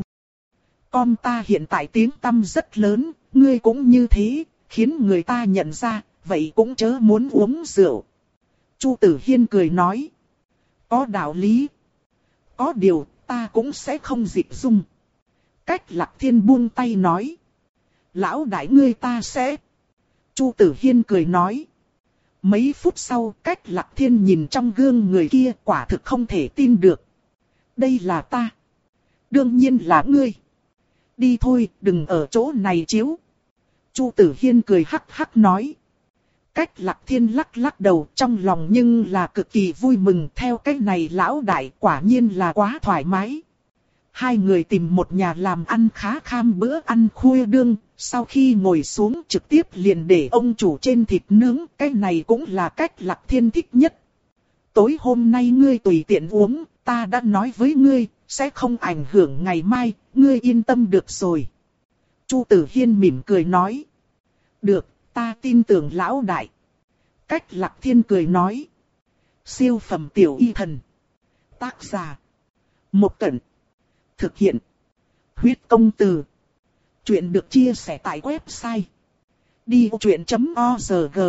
A: com ta hiện tại tiếng tăm rất lớn, ngươi cũng như thế, khiến người ta nhận ra, vậy cũng chớ muốn uống rượu. Chu Tử Hiên cười nói. Có đạo lý. Có điều, ta cũng sẽ không dịch dung. Cách Lạc Thiên buông tay nói. Lão đại ngươi ta sẽ. Chu Tử Hiên cười nói. Mấy phút sau, Cách Lạc Thiên nhìn trong gương người kia, quả thực không thể tin được. Đây là ta. Đương nhiên là ngươi. Đi thôi, đừng ở chỗ này chiếu. Chu Tử Hiên cười hắc hắc nói. Cách Lạc Thiên lắc lắc đầu, trong lòng nhưng là cực kỳ vui mừng. Theo cái này lão đại quả nhiên là quá thoải mái. Hai người tìm một nhà làm ăn khá kham bữa ăn khuya đương, sau khi ngồi xuống trực tiếp liền để ông chủ trên thịt nướng, cái này cũng là Cách Lạc Thiên thích nhất. Tối hôm nay ngươi tùy tiện uống, ta đã nói với ngươi, sẽ không ảnh hưởng ngày mai, ngươi yên tâm được rồi. Chu Tử Hiên mỉm cười nói. Được, ta tin tưởng lão đại. Cách Lạc Thiên cười nói. Siêu phẩm tiểu y thần. Tác giả. Một Cẩn. Thực hiện. Huyết công từ. Chuyện được chia sẻ tại website. đi ô chuyện chấm org.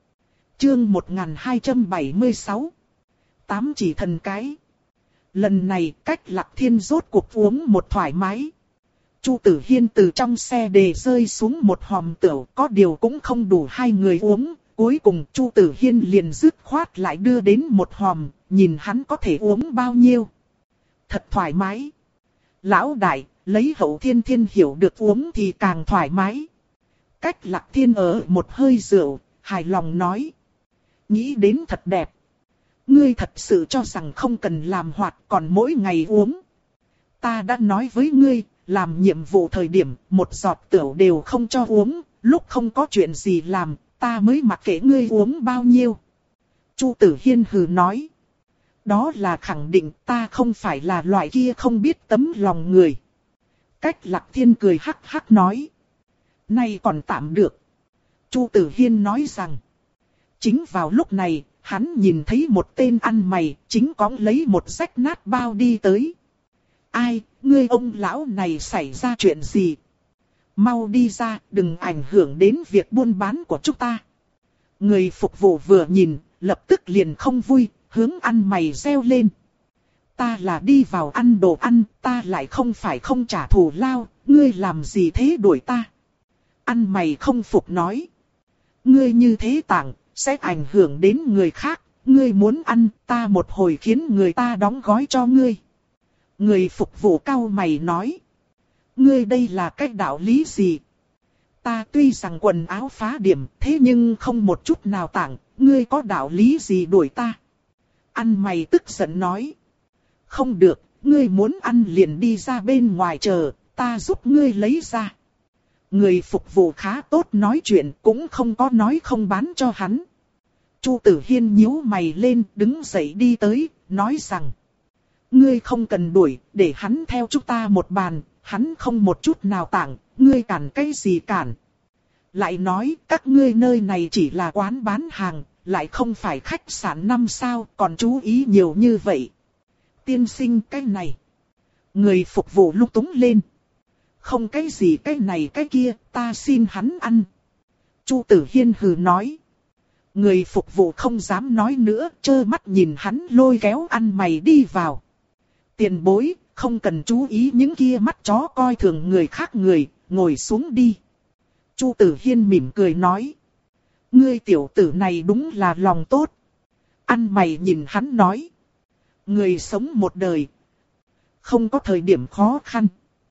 A: Chương một nghìn hai trăm bảy mươi sáu. Tám chỉ thần cái. Lần này Cách Lạc Thiên rốt cuộc uống một thoải mái. Chu Tử Hiên từ trong xe đề rơi xuống một hòm tửu, có điều cũng không đủ hai người uống. Cuối cùng Chu Tử Hiên liền dứt khoát lại đưa đến một hòm, nhìn hắn có thể uống bao nhiêu. Thật thoải mái. Lão đại, lấy Hậu Thiên Thiên hiểu được uống thì càng thoải mái. Cách Lạc Thiên ở một hơi rượu, hài lòng nói. Nghĩ đến thật đẹp. Ngươi thật sự cho rằng không cần làm hoạt còn mỗi ngày uống. Ta đã nói với ngươi, làm nhiệm vụ thời điểm một giọt tửu đều không cho uống, lúc không có chuyện gì làm, ta mới mặc kệ ngươi uống bao nhiêu. Chu Tử Hiên hừ nói. Đó là khẳng định ta không phải là loại kia không biết tấm lòng người. Cách Lạc Thiên cười hắc hắc nói. Này còn tạm được. Chu Tử Hiên nói rằng. Chính vào lúc này, hắn nhìn thấy một tên ăn mày, chính cõng lấy một rách nát bao đi tới. Ai, ngươi ông lão này xảy ra chuyện gì? Mau đi ra, đừng ảnh hưởng đến việc buôn bán của chúng ta. Người phục vụ vừa nhìn, lập tức liền không vui, hướng ăn mày reo lên. Ta là đi vào ăn đồ ăn, ta lại không phải không trả thù lao, ngươi làm gì thế đuổi ta? Ăn mày không phục nói. Ngươi như thế tặng, sẽ ảnh hưởng đến người khác, ngươi muốn ăn, ta một hồi khiến người ta đóng gói cho ngươi. Người phục vụ cau mày nói. Ngươi đây là cái đạo lý gì? Ta tuy rằng quần áo phá điểm, thế nhưng không một chút nào tặng, ngươi có đạo lý gì đuổi ta? Ăn mày tức giận nói. Không được, ngươi muốn ăn liền đi ra bên ngoài chờ, ta giúp ngươi lấy ra. Người phục vụ khá tốt nói chuyện, cũng không có nói không bán cho hắn. Chu Tử Hiên nhíu mày lên, đứng dậy đi tới, nói rằng. Ngươi không cần đuổi, để hắn theo chúng ta một bàn, hắn không một chút nào tặng, ngươi cản cái gì cản. Lại nói, các ngươi nơi này chỉ là quán bán hàng, lại không phải khách sạn năm sao, còn chú ý nhiều như vậy. Tiên sinh cái này. Người phục vụ lúc túng lên. Không cái gì cái này cái kia, ta xin hắn ăn. Chu Tử Hiên hừ nói. Người phục vụ không dám nói nữa, trơ mắt nhìn hắn lôi kéo ăn mày đi vào. Tiền bối, không cần chú ý những kia mắt chó coi thường người khác người, ngồi xuống đi. Chu Tử Hiên mỉm cười nói. Ngươi tiểu tử này đúng là lòng tốt. Ăn mày nhìn hắn nói. Người sống một đời. Không có thời điểm khó khăn.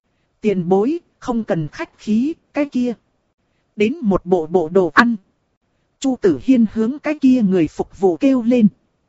A: Tiền bối, không cần khách khí, cái kia. Đến một bộ bộ đồ ăn. Chu Tử Hiên hướng cái kia người phục vụ kêu lên.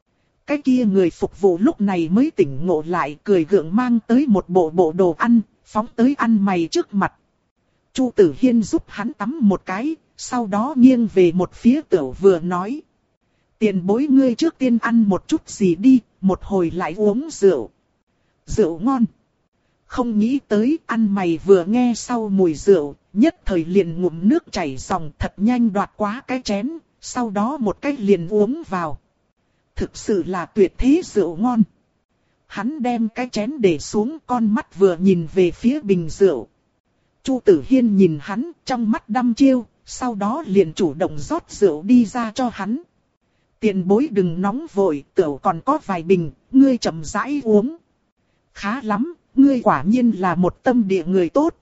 A: Cái kia người phục vụ lúc này mới tỉnh ngộ lại, cười gượng mang tới một bộ bộ đồ ăn, phóng tới ăn mày trước mặt. Chu Tử Hiên giúp hắn tắm một cái, sau đó nghiêng về một phía tửu vừa nói. Tiền bối ngươi trước tiên ăn một chút gì đi, một hồi lại uống rượu. Rượu ngon. Không nghĩ tới ăn mày vừa nghe sau mùi rượu, nhất thời liền ngụm nước chảy ròng thật nhanh đoạt quá cái chén, sau đó một cái liền uống vào. Thực sự là tuyệt thế rượu ngon. Hắn đem cái chén để xuống, con mắt vừa nhìn về phía bình rượu. Chu Tử Hiên nhìn hắn trong mắt đăm chiêu, sau đó liền chủ động rót rượu đi ra cho hắn. Tiền bối đừng nóng vội, tửu còn có vài bình, ngươi chậm rãi uống. Khá lắm, ngươi quả nhiên là một tâm địa người tốt.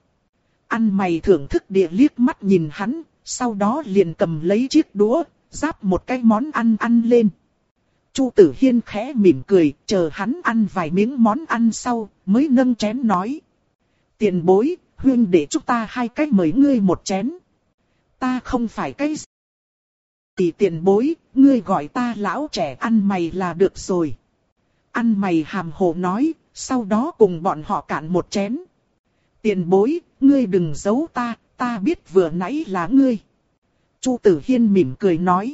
A: Ăn mày thưởng thức địa liếc mắt nhìn hắn, sau đó liền cầm lấy chiếc đũa, ráp một cái món ăn ăn lên. Chu Tử Hiên khẽ mỉm cười, chờ hắn ăn vài miếng món ăn sau, mới nâng chén nói. Tiền bối, huynh để chúng ta hai cái mời ngươi một chén. Ta không phải cái gì. Thì tiền bối, ngươi gọi ta lão trẻ ăn mày là được rồi. Ăn mày hàm hồ nói, sau đó cùng bọn họ cạn một chén. Tiền bối, ngươi đừng giấu ta, ta biết vừa nãy là ngươi. Chu Tử Hiên mỉm cười nói.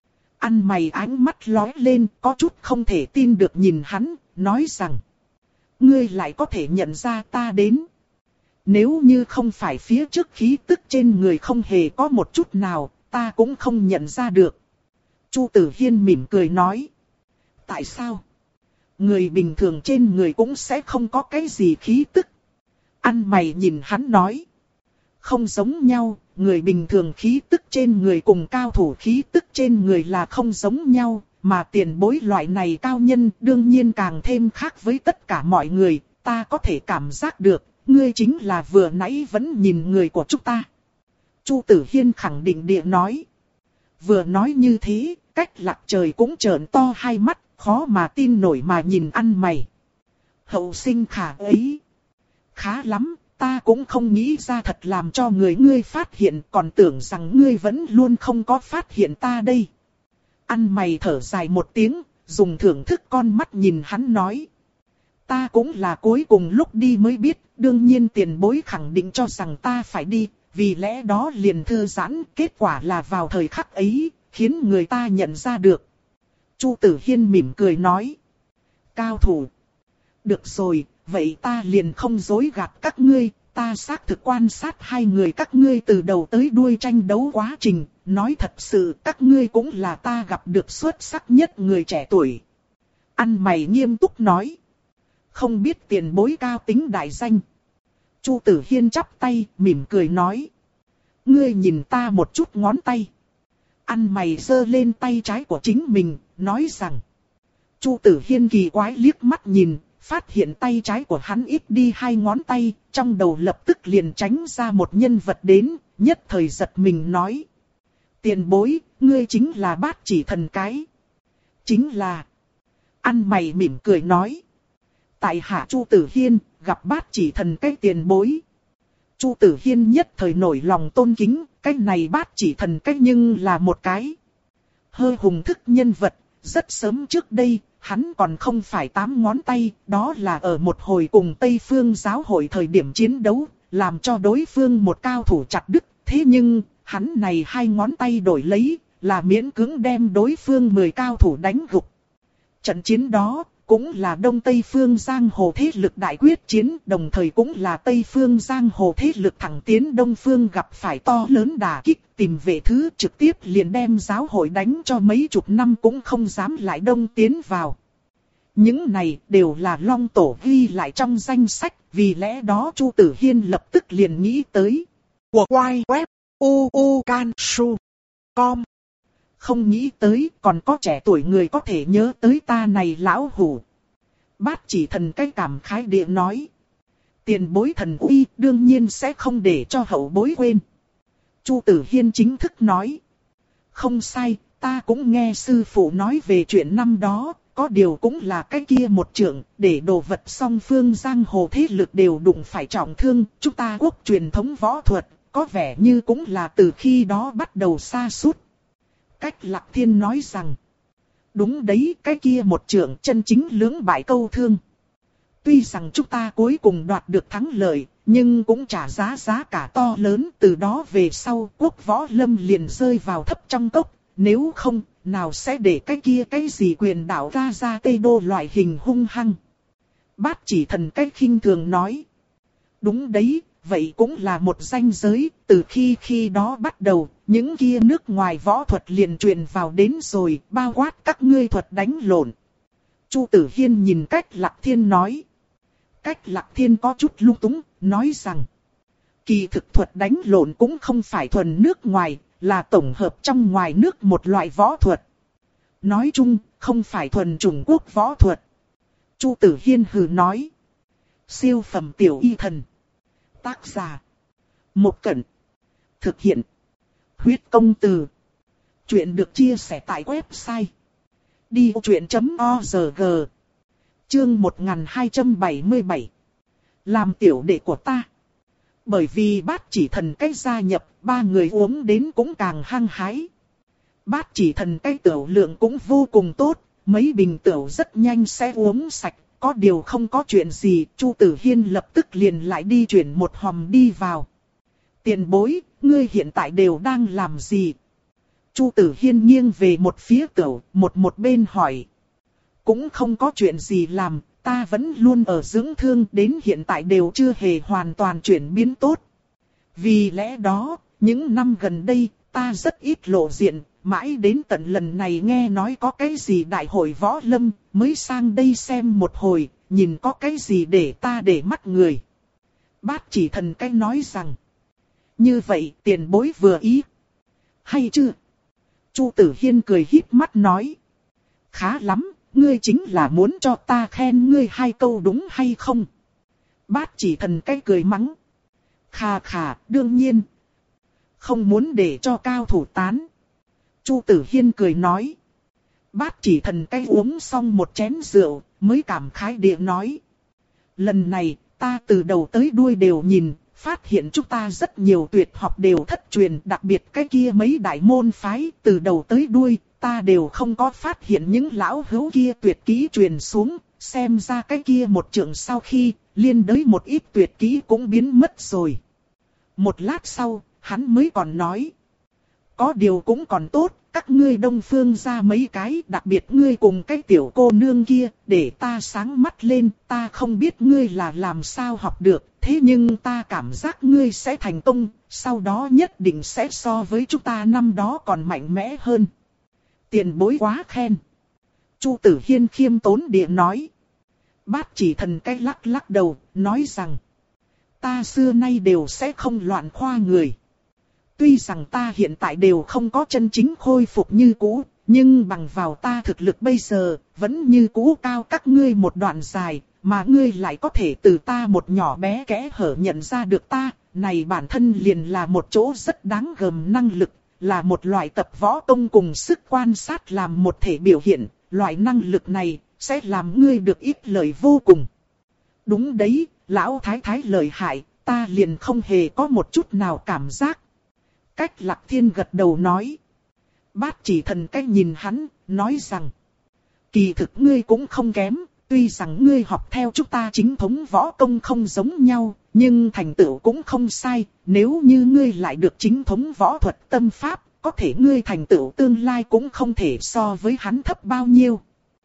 A: Ăn mày ánh mắt lóe lên, có chút không thể tin được nhìn hắn, nói rằng. Ngươi lại có thể nhận ra ta đến. Nếu như không phải phía trước khí tức trên người không hề có một chút nào, ta cũng không nhận ra được. Chu Tử Hiên mỉm cười nói. Tại sao? Người bình thường trên người cũng sẽ không có cái gì khí tức. Ăn mày nhìn hắn nói. Không giống nhau, người bình thường khí tức trên người cùng cao thủ khí tức trên người là không giống nhau, mà tiền bối loại này cao nhân đương nhiên càng thêm khác với tất cả mọi người, ta có thể cảm giác được, ngươi chính là vừa nãy vẫn nhìn người của chúng ta. Chu Tử Hiên khẳng định địa nói. Vừa nói như thế, Cách Lạc Trời cũng trợn to hai mắt, khó mà tin nổi mà nhìn ăn mày. Hậu sinh khả ấy. Khá lắm, ta cũng không nghĩ ra thật làm cho người ngươi phát hiện, còn tưởng rằng ngươi vẫn luôn không có phát hiện ta đây. Ăn mày thở dài một tiếng, dùng thưởng thức con mắt nhìn hắn nói. Ta cũng là cuối cùng lúc đi mới biết, đương nhiên tiền bối khẳng định cho rằng ta phải đi, vì lẽ đó liền thư giãn, kết quả là vào thời khắc ấy, khiến người ta nhận ra được. Chu Tử Hiên mỉm cười nói. Cao thủ. Được rồi, vậy ta liền không dối gạt các ngươi, ta xác thực quan sát hai người các ngươi từ đầu tới đuôi tranh đấu quá trình, nói thật sự các ngươi cũng là ta gặp được xuất sắc nhất người trẻ tuổi. Ăn mày nghiêm túc nói. Không biết tiền bối cao tính đại danh. Chu Tử Hiên chắp tay, mỉm cười nói. Ngươi nhìn ta một chút ngón tay. Ăn mày giơ lên tay trái của chính mình, nói rằng. Chu Tử Hiên kỳ quái liếc mắt nhìn, phát hiện tay trái của hắn ít đi hai ngón tay, trong đầu lập tức liền tránh ra một nhân vật đến, nhất thời giật mình nói. Tiền bối, ngươi chính là Bát Chỉ Thần cái. Chính là. Ăn mày mỉm cười nói. Tại hạ Chu Tử Hiên, gặp Bát Chỉ Thần cái tiền bối. Chu Tử Hiên nhất thời nổi lòng tôn kính, cái này Bát Chỉ Thần cái nhưng là một cái hơi hùng thức nhân vật, rất sớm trước đây, hắn còn không phải tám ngón tay, đó là ở một hồi cùng Tây Phương giáo hội thời điểm chiến đấu, làm cho đối phương một cao thủ chặt đứt, thế nhưng, hắn này hai ngón tay đổi lấy, là miễn cưỡng đem đối phương mười cao thủ đánh gục. Trận chiến đó, cũng là Đông Tây Phương Giang Hồ thế lực đại quyết chiến, đồng thời cũng là Tây Phương Giang Hồ thế lực thẳng tiến Đông Phương gặp phải to lớn đả kích, tìm về thứ trực tiếp liền đem giáo hội đánh cho mấy chục năm cũng không dám lại đông tiến vào. Những này đều là Long Tổ ghi lại trong danh sách, vì lẽ đó Chu Tử Hiên lập tức liền nghĩ tới. Của quay web u u can su com. Không nghĩ tới còn có trẻ tuổi người có thể nhớ tới ta này lão hủ. Bát Chỉ Thần cái cảm khái địa nói. Tiền bối thần uy đương nhiên sẽ không để cho hậu bối quên. Chu Tử Hiên chính thức nói. Không sai, ta cũng nghe sư phụ nói về chuyện năm đó, có điều cũng là cái kia một trượng, để đồ vật song phương giang hồ thế lực đều đụng phải trọng thương, chúng ta quốc truyền thống võ thuật, có vẻ như cũng là từ khi đó bắt đầu sa sút. Cách Lạc Thiên nói rằng, đúng đấy, cái kia một trượng chân chính lưỡng bại câu thương. Tuy rằng chúng ta cuối cùng đoạt được thắng lợi, nhưng cũng trả giá giá cả to lớn, từ đó về sau quốc võ lâm liền rơi vào thấp trong cốc, nếu không, nào sẽ để cái kia cái gì quyền đạo ra ra Tây Đô loại hình hung hăng. Bát Chỉ Thần cách khinh thường nói. Đúng đấy, vậy cũng là một ranh giới, từ khi khi đó bắt đầu, những kia nước ngoài võ thuật liền truyền vào đến rồi, bao quát các ngươi thuật đánh lộn. Chu Tử Hiên nhìn Cách Lạc Thiên nói. Cách Lạc Thiên có chút lung túng, nói rằng. Kỳ thực thuật đánh lộn cũng không phải thuần nước ngoài, là tổng hợp trong ngoài nước một loại võ thuật. Nói chung, không phải thuần Trung Quốc võ thuật. Chu Tử Hiên hừ nói. Siêu phẩm tiểu y thần. Tác giả. Một Cẩn. Thực hiện. Huyết công từ. Chuyện được chia sẻ tại website đi vô chuyện chấm org. Chương một nghìn hai trăm bảy mươi bảy. Làm tiểu đệ của ta. Bởi vì Bát Chỉ Thần cách gia nhập, ba người uống đến cũng càng hăng hái. Bát Chỉ Thần cái tửu lượng cũng vô cùng tốt, mấy bình tửu rất nhanh sẽ uống sạch. Có điều không có chuyện gì, Chu Tử Hiên lập tức liền lại đi chuyển một hòm đi vào. Tiền bối, ngươi hiện tại đều đang làm gì? Chu Tử Hiên nghiêng về một phía tửu, một một bên hỏi. Cũng không có chuyện gì làm, ta vẫn luôn ở dưỡng thương, đến hiện tại đều chưa hề hoàn toàn chuyển biến tốt. Vì lẽ đó, những năm gần đây, ta rất ít lộ diện, mãi đến tận lần này nghe nói có cái gì đại hội võ lâm, mới sang đây xem một hồi, nhìn có cái gì để ta để mắt người. Bát Chỉ Thần cái nói rằng, như vậy tiền bối vừa ý. Hay chưa? Chu Tử Hiên cười híp mắt nói, khá lắm, ngươi chính là muốn cho ta khen ngươi hai câu đúng hay không? Bát Chỉ Thần cái cười mắng, khà khà, đương nhiên. Không muốn để cho cao thủ tán. Chu Tử Hiên cười nói. Bát Chỉ Thần cái uống xong một chén rượu, mới cảm khái địa nói. Lần này, ta từ đầu tới đuôi đều nhìn, phát hiện chúng ta rất nhiều tuyệt học đều thất truyền, đặc biệt cái kia mấy đại môn phái, từ đầu tới đuôi, ta đều không có phát hiện những lão hữu kia tuyệt kỹ truyền xuống, xem ra cái kia một trượng sau khi, liên đới một ít tuyệt kỹ cũng biến mất rồi. Một lát sau, hắn mới còn nói. Có điều cũng còn tốt, các ngươi Đông Phương ra mấy cái, đặc biệt ngươi cùng cái tiểu cô nương kia, để ta sáng mắt lên, ta không biết ngươi là làm sao học được, thế nhưng ta cảm giác ngươi sẽ thành công, sau đó nhất định sẽ so với chúng ta năm đó còn mạnh mẽ hơn. Tiền bối quá khen. Chu Tử Hiên khiêm tốn địa nói. Bát Chỉ Thần cái lắc lắc đầu, nói rằng, ta xưa nay đều sẽ không loạn khoa người. Tuy rằng ta hiện tại đều không có chân chính khôi phục như cũ, nhưng bằng vào ta thực lực bây giờ, vẫn như cũ cao các ngươi một đoạn dài, mà ngươi lại có thể từ ta một nhỏ bé kẽ hở nhận ra được ta, này bản thân liền là một chỗ rất đáng gờm năng lực, là một loại tập võ công cùng sức quan sát làm một thể biểu hiện, loại năng lực này sẽ làm ngươi được ít lợi vô cùng. Đúng đấy, lão thái thái lợi hại, ta liền không hề có một chút nào cảm giác. Cách Lạc Thiên gật đầu nói. Bát Chỉ Thần cách nhìn hắn, nói rằng, kỳ thực ngươi cũng không kém, tuy rằng ngươi học theo chúng ta chính thống võ công không giống nhau, nhưng thành tựu cũng không sai, nếu như ngươi lại được chính thống võ thuật tâm pháp, có thể ngươi thành tựu tương lai cũng không thể so với hắn thấp bao nhiêu.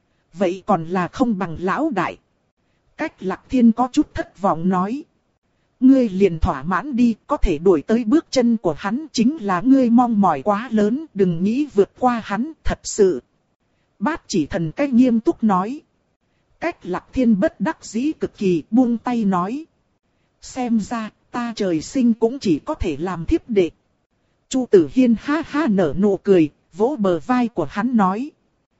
A: Vậy còn là không bằng lão đại. Cách Lạc Thiên có chút thất vọng nói. Ngươi liền thỏa mãn đi, có thể đuổi tới bước chân của hắn chính là ngươi mong mỏi quá lớn, đừng nghĩ vượt qua hắn, thật sự. Bát Chỉ Thần cách nghiêm túc nói. Cách Lạc Thiên bất đắc dĩ cực kỳ, buông tay nói. Xem ra, ta trời sinh cũng chỉ có thể làm thiếp đệ. Chu Tử Hiên ha ha nở nụ cười, vỗ bờ vai của hắn nói.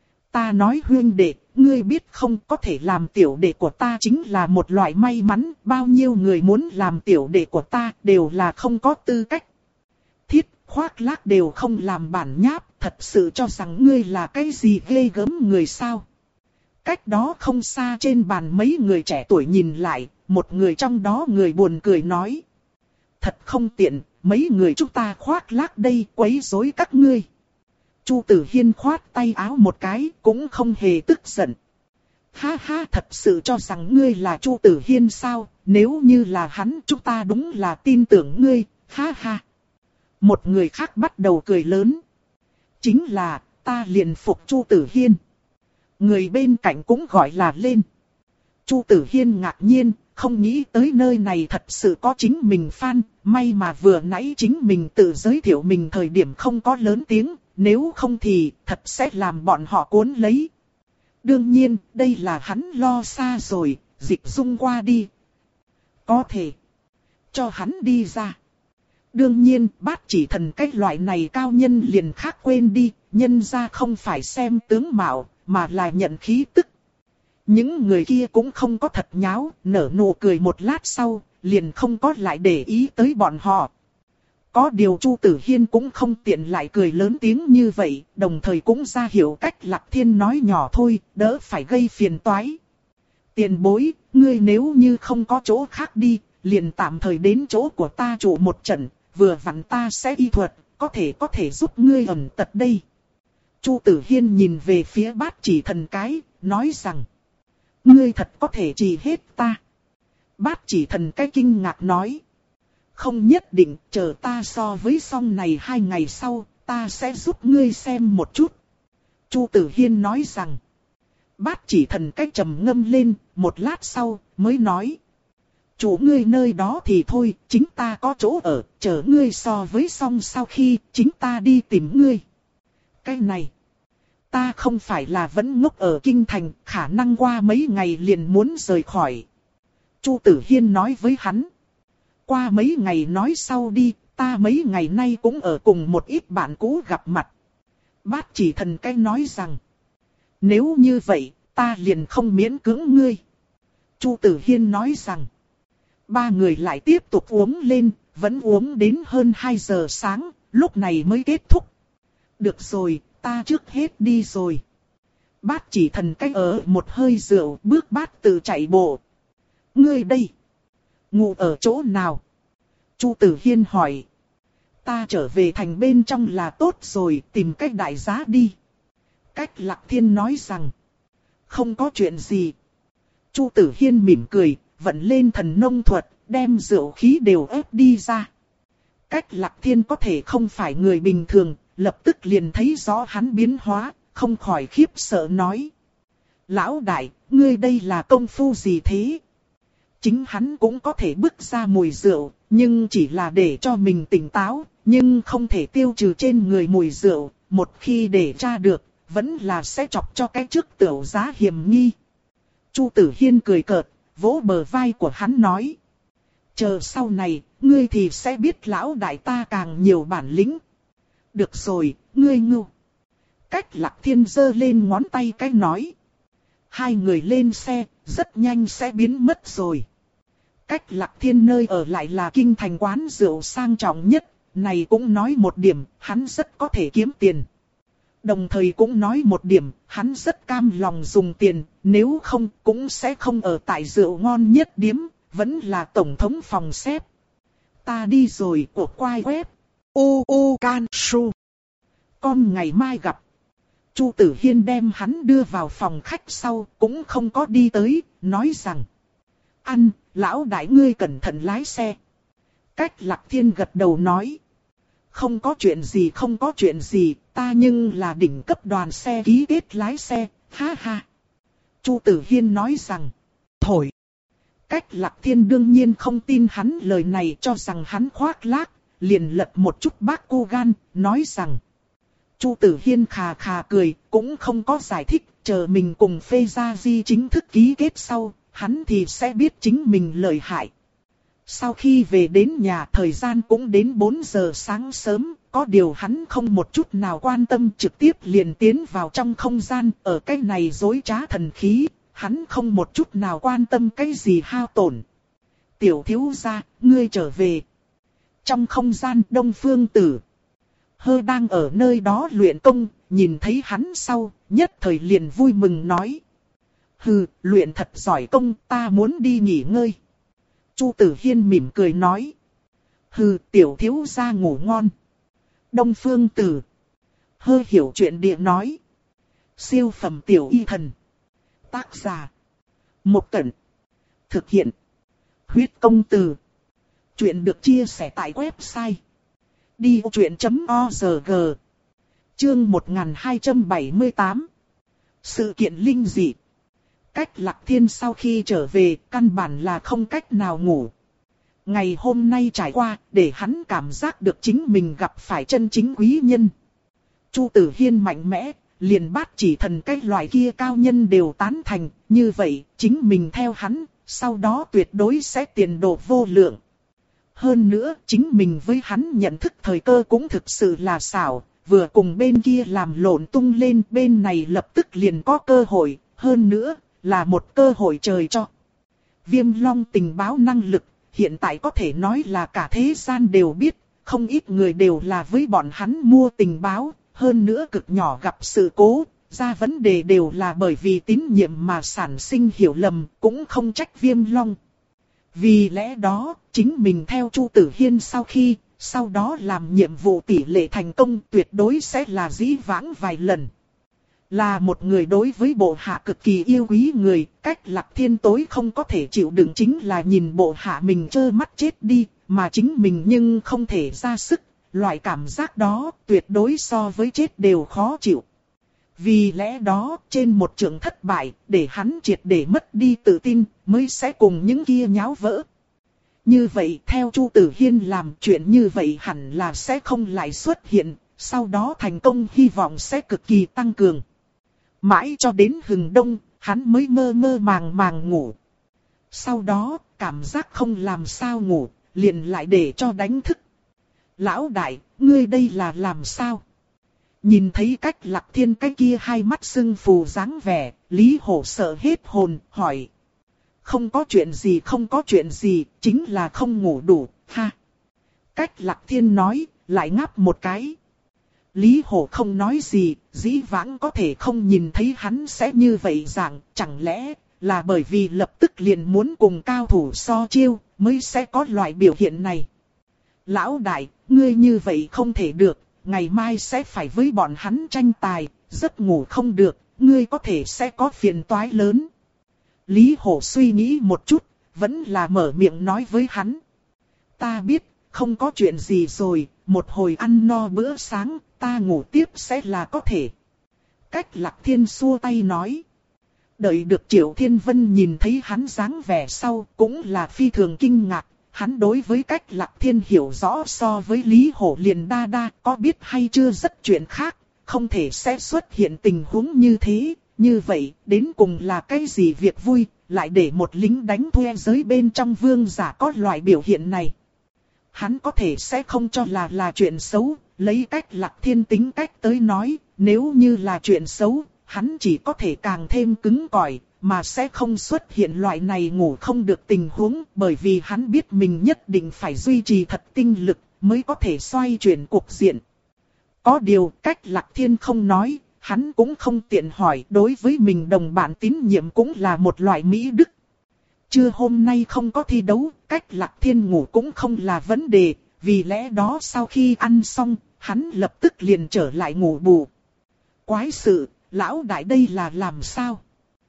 A: Ta nói huynh đệ, ngươi biết không, có thể làm tiểu đệ của ta chính là một loại may mắn, bao nhiêu người muốn làm tiểu đệ của ta đều là không có tư cách. Thiết, khoác lác đều không làm bản nháp, thật sự cho rằng ngươi là cái gì ghê gớm người sao. Cách đó không xa trên bàn mấy người trẻ tuổi nhìn lại, một người trong đó người buồn cười nói. Thật không tiện, mấy người chúng ta khoác lác đây quấy rối các ngươi. Chu Tử Hiên khoát tay áo một cái, cũng không hề tức giận. Ha ha, thật sự cho rằng ngươi là Chu Tử Hiên sao, nếu như là hắn chúng ta đúng là tin tưởng ngươi, ha ha. Một người khác bắt đầu cười lớn. Chính là, ta liền phục Chu Tử Hiên. Người bên cạnh cũng gọi là lên. Chu Tử Hiên ngạc nhiên, không nghĩ tới nơi này thật sự có chính mình fan, may mà vừa nãy chính mình tự giới thiệu mình thời điểm không có lớn tiếng. Nếu không thì thật sẽ làm bọn họ cuốn lấy. Đương nhiên, đây là hắn lo xa rồi, Dịch Dung qua đi. Có thể cho hắn đi ra. Đương nhiên, Bát Chỉ Thần cái loại này cao nhân liền khác quên đi, nhân ra không phải xem tướng mạo, mà là nhận khí tức. Những người kia cũng không có thật nháo, nở nụ cười một lát sau, liền không có lại để ý tới bọn họ. Có điều Chu Tử Hiên cũng không tiện lại cười lớn tiếng như vậy, đồng thời cũng ra hiểu cách Lạc Thiên nói nhỏ thôi, đỡ phải gây phiền toái. Tiền bối, ngươi nếu như không có chỗ khác đi, liền tạm thời đến chỗ của ta trụ một trận, vừa vặn ta sẽ y thuật, có thể có thể giúp ngươi ẩn tật đây. Chu Tử Hiên nhìn về phía Bát Chỉ Thần cái, nói rằng, ngươi thật có thể trị hết ta. Bát Chỉ Thần cái kinh ngạc nói, không nhất định, chờ ta so với xong này hai ngày sau, ta sẽ giúp ngươi xem một chút. Chu Tử Hiên nói rằng, Bát Chỉ Thần cái trầm ngâm lên, một lát sau, mới nói, chủ ngươi nơi đó thì thôi, chính ta có chỗ ở, chờ ngươi so với xong sau khi, chính ta đi tìm ngươi. Cái này, ta không phải là vẫn ngốc ở kinh thành, khả năng qua mấy ngày liền muốn rời khỏi. Chu Tử Hiên nói với hắn, qua mấy ngày nói sau đi, ta mấy ngày nay cũng ở cùng một ít bạn cũ gặp mặt. Bát Chỉ Thần cái nói rằng, nếu như vậy, ta liền không miễn cưỡng ngươi. Chu Tử Hiên nói rằng, ba người lại tiếp tục uống lên, vẫn uống đến hơn hai giờ sáng, lúc này mới kết thúc. Được rồi, ta trước hết đi rồi. Bát Chỉ Thần cái ở một hơi rượu, bước bát tự chạy bộ. Ngươi đây, ngủ ở chỗ nào? Chu Tử Hiên hỏi. Ta trở về thành bên trong là tốt rồi, tìm cách đại giá đi. Cách Lạc Thiên nói rằng, không có chuyện gì. Chu Tử Hiên mỉm cười, vận lên thần nông thuật, đem rượu khí đều ép đi ra. Cách Lạc Thiên có thể không phải người bình thường, lập tức liền thấy rõ hắn biến hóa, không khỏi khiếp sợ nói. Lão đại, ngươi đây là công phu gì thế? Chính hắn cũng có thể bức ra mùi rượu, nhưng chỉ là để cho mình tỉnh táo, nhưng không thể tiêu trừ trên người mùi rượu, một khi để tra được, vẫn là sẽ chọc cho cái trước tiểu giá hiểm nghi. Chu Tử Hiên cười cợt, vỗ bờ vai của hắn nói. Chờ sau này, ngươi thì sẽ biết lão đại ta càng nhiều bản lĩnh. Được rồi, ngươi ngưu. Cách Lạc Thiên giơ lên ngón tay cái nói. Hai người lên xe, rất nhanh sẽ biến mất rồi. Cách Lạc Thiên nơi ở lại là kinh thành quán rượu sang trọng nhất, này cũng nói một điểm, hắn rất có thể kiếm tiền. Đồng thời cũng nói một điểm, hắn rất cam lòng dùng tiền, nếu không cũng sẽ không ở tại rượu ngon nhất điếm, vẫn là tổng thống phòng xếp. Ta đi rồi của quai web. U U Can Su. Con ngày mai gặp. Chu Tử Hiên đem hắn đưa vào phòng khách sau, cũng không có đi tới, nói rằng. Ăn, lão đại ngươi cẩn thận lái xe. Cách Lạc Thiên gật đầu nói. Không có chuyện gì không có chuyện gì, ta nhưng là đỉnh cấp đoàn xe ký kết lái xe, ha ha. Chu Tử Hiên nói rằng. Thổi. Cách Lạc Thiên đương nhiên không tin hắn lời này, cho rằng hắn khoác lác, liền lật một chút bác cô gan, nói rằng. Chu Tử Hiên khà khà cười, cũng không có giải thích, chờ mình cùng Phê Gia Di chính thức ký kết sau, hắn thì sẽ biết chính mình lợi hại. Sau khi về đến nhà, thời gian cũng đến bốn giờ sáng sớm, có điều hắn không một chút nào quan tâm, trực tiếp liền tiến vào trong không gian, ở cái này dối trá thần khí, hắn không một chút nào quan tâm cái gì hao tổn. Tiểu thiếu gia, ngươi trở về. Trong không gian Đông Phương Tử Hơ đang ở nơi đó luyện công, nhìn thấy hắn sau, nhất thời liền vui mừng nói. Hừ, luyện thật giỏi công, ta muốn đi nghỉ ngơi. Chu Tử Hiên mỉm cười nói. Hừ, tiểu thiếu gia ngủ ngon. Đông Phương Tử Hơ hiểu chuyện địa nói. Siêu phẩm tiểu y thần. Tác giả Một Cẩn. Thực hiện Huyết Công Từ. Chuyện được chia sẻ tại website đi ô truyện chấm org. Chương một nghìn hai trăm bảy mươi tám. Sự kiện linh dị. Cách Lạc Thiên sau khi trở về, căn bản là không cách nào ngủ. Ngày hôm nay trải qua, để hắn cảm giác được chính mình gặp phải chân chính quý nhân. Chu Tử Hiên mạnh mẽ, liền Bát Chỉ Thần cái loại kia cao nhân đều tán thành, như vậy, chính mình theo hắn, sau đó tuyệt đối sẽ tiền đồ vô lượng. Hơn nữa, chính mình với hắn nhận thức thời cơ cũng thực sự là xảo, vừa cùng bên kia làm lộn tung lên, bên này lập tức liền có cơ hội, hơn nữa, là một cơ hội trời cho. Viêm Long tình báo năng lực, hiện tại có thể nói là cả thế gian đều biết, không ít người đều là với bọn hắn mua tình báo, hơn nữa cực nhỏ gặp sự cố, ra vấn đề đều là bởi vì tín nhiệm mà sản sinh hiểu lầm, cũng không trách Viêm Long. Vì lẽ đó, chính mình theo Chu Tử Hiên sau khi, sau đó làm nhiệm vụ tỷ lệ thành công tuyệt đối sẽ là dĩ vãng vài lần. Là một người đối với bộ hạ cực kỳ yêu quý người, cách Lạc Thiên tối không có thể chịu đựng chính là nhìn bộ hạ mình trơ mắt chết đi, mà chính mình nhưng không thể ra sức, loại cảm giác đó tuyệt đối so với chết đều khó chịu. Vì lẽ đó, trên một trường thất bại, để hắn triệt để mất đi tự tin, mới sẽ cùng những kia nháo vỡ. Như vậy, theo Chu Tử Hiên làm chuyện như vậy hẳn là sẽ không lại xuất hiện, sau đó thành công hy vọng sẽ cực kỳ tăng cường. Mãi cho đến hừng đông, hắn mới mơ mơ màng màng ngủ. Sau đó, cảm giác không làm sao ngủ, liền lại để cho đánh thức. Lão đại, ngươi đây là làm sao? Nhìn thấy cách Lạc Thiên cái kia hai mắt sưng phù dáng vẻ, Lý Hổ sợ hết hồn, hỏi. Không có chuyện gì không có chuyện gì, chính là không ngủ đủ, ha. Cách Lạc Thiên nói, lại ngáp một cái. Lý Hổ không nói gì, dĩ vãng có thể không nhìn thấy hắn sẽ như vậy rằng, chẳng lẽ là bởi vì lập tức liền muốn cùng cao thủ so chiêu, mới sẽ có loại biểu hiện này. Lão đại, ngươi như vậy không thể được, ngày mai sẽ phải với bọn hắn tranh tài, giấc ngủ không được, ngươi có thể sẽ có phiền toái lớn. Lý Hổ suy nghĩ một chút, vẫn là mở miệng nói với hắn. Ta biết, không có chuyện gì rồi, một hồi ăn no bữa sáng, ta ngủ tiếp sẽ là có thể. Cách Lạc Thiên xua tay nói. Đợi được Triệu Thiên Vân nhìn thấy hắn dáng vẻ sau, cũng là phi thường kinh ngạc. Hắn đối với cách Lạc Thiên hiểu rõ so với Lý Hổ liền đa đa, có biết hay chưa rất chuyện khác, không thể sẽ xuất hiện tình huống như thế. Như vậy, đến cùng là cái gì việc vui, lại để một lính đánh thuê giới bên trong vương giả có loại biểu hiện này. Hắn có thể sẽ không cho là là chuyện xấu, lấy cách Lạc Thiên tính cách tới nói, nếu như là chuyện xấu, hắn chỉ có thể càng thêm cứng cỏi, mà sẽ không xuất hiện loại này ngủ không được tình huống, bởi vì hắn biết mình nhất định phải duy trì thật tinh lực, mới có thể xoay chuyển cục diện. Có điều, cách Lạc Thiên không nói, hắn cũng không tiện hỏi, đối với mình đồng bạn tín nhiệm cũng là một loại mỹ đức. Trưa hôm nay không có thi đấu, cách Lạc Thiên ngủ cũng không là vấn đề, vì lẽ đó sau khi ăn xong, hắn lập tức liền trở lại ngủ bù. Quái sự, lão đại đây là làm sao?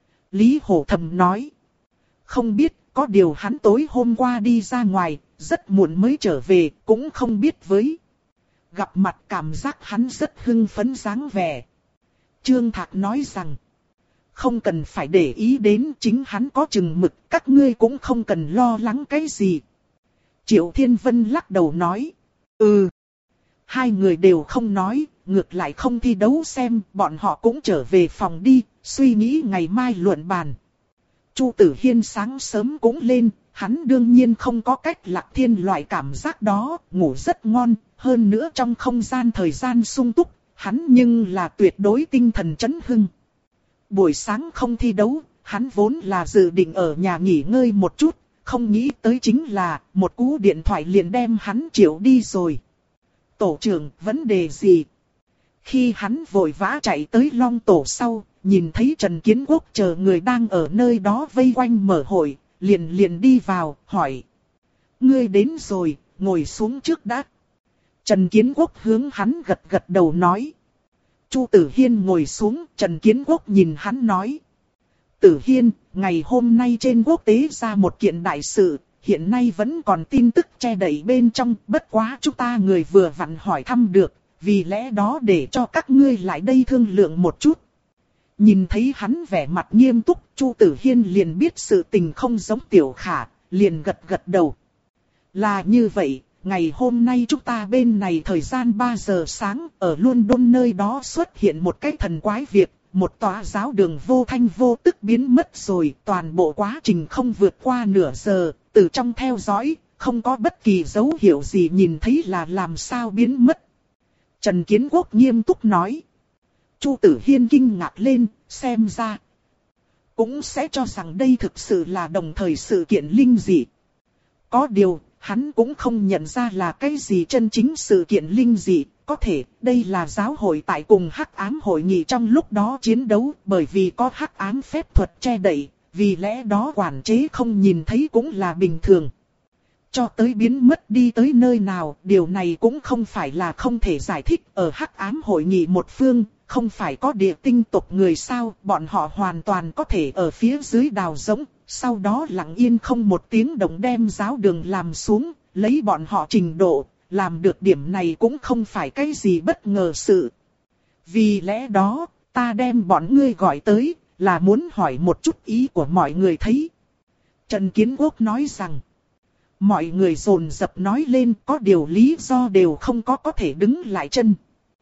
A: Lý Hổ thầm nói. Không biết, có điều hắn tối hôm qua đi ra ngoài, rất muộn mới trở về, cũng không biết với. Gặp mặt cảm giác hắn rất hưng phấn dáng vẻ. Trương Thạc nói rằng, không cần phải để ý đến, chính hắn có chừng mực, các ngươi cũng không cần lo lắng cái gì. Triệu Thiên Vân lắc đầu nói, ừ. Hai người đều không nói, ngược lại không thi đấu xem, bọn họ cũng trở về phòng đi, suy nghĩ ngày mai luận bàn. Chu Tử Hiên sáng sớm cũng lên, hắn đương nhiên không có cách Lạc Thiên loại cảm giác đó, ngủ rất ngon, hơn nữa trong không gian thời gian sung túc, hắn nhưng là tuyệt đối tinh thần chấn hưng. Buổi sáng không thi đấu, hắn vốn là dự định ở nhà nghỉ ngơi một chút, không nghĩ tới chính là một cú điện thoại liền đem hắn triệu đi rồi. Tổ trưởng, vấn đề gì? Khi hắn vội vã chạy tới Long Tổ sau, nhìn thấy Trần Kiến Quốc chờ người đang ở nơi đó vây quanh mở hội, liền liền đi vào, hỏi. Ngươi đến rồi, ngồi xuống trước đã. Trần Kiến Quốc hướng hắn gật gật đầu nói. Chu Tử Hiên ngồi xuống, Trần Kiến Quốc nhìn hắn nói. Tử Hiên, ngày hôm nay trên quốc tế ra một kiện đại sự, hiện nay vẫn còn tin tức che đậy bên trong, bất quá chúng ta người vừa vặn hỏi thăm được, vì lẽ đó để cho các ngươi lại đây thương lượng một chút. Nhìn thấy hắn vẻ mặt nghiêm túc, Chu Tử Hiên liền biết sự tình không giống Tiểu Khả, liền gật gật đầu. Là như vậy, ngày hôm nay chúng ta bên này thời gian ba giờ sáng, ở London nơi đó xuất hiện một cái thần quái việc, một tòa giáo đường vô thanh vô tức biến mất rồi, toàn bộ quá trình không vượt qua nửa giờ, từ trong theo dõi, không có bất kỳ dấu hiệu gì nhìn thấy là làm sao biến mất. Trần Kiến Quốc nghiêm túc nói. Chu Tử Hiên kinh ngạc lên, xem ra. cũng sẽ cho rằng đây thực sự là đồng thời sự kiện linh dị. Có điều, hắn cũng không nhận ra là cái gì chân chính sự kiện linh dị. Có thể, đây là giáo hội tại cùng hắc ám hội nghị trong lúc đó chiến đấu, bởi vì có hắc ám phép thuật che đậy, vì lẽ đó quản chế không nhìn thấy cũng là bình thường. Cho tới biến mất đi tới nơi nào, điều này cũng không phải là không thể giải thích. Ở hắc ám hội nghị một phương, không phải có địa tinh tộc người sao, bọn họ hoàn toàn có thể ở phía dưới đào rỗng, sau đó lặng yên không một tiếng động đem giáo đường làm xuống, lấy bọn họ trình độ, làm được điểm này cũng không phải cái gì bất ngờ sự. Vì lẽ đó, ta đem bọn ngươi gọi tới, là muốn hỏi một chút ý của mọi người thấy. Trần Kiến Quốc nói rằng, mọi người dồn dập nói lên, có điều lý do đều không có có thể đứng lại chân.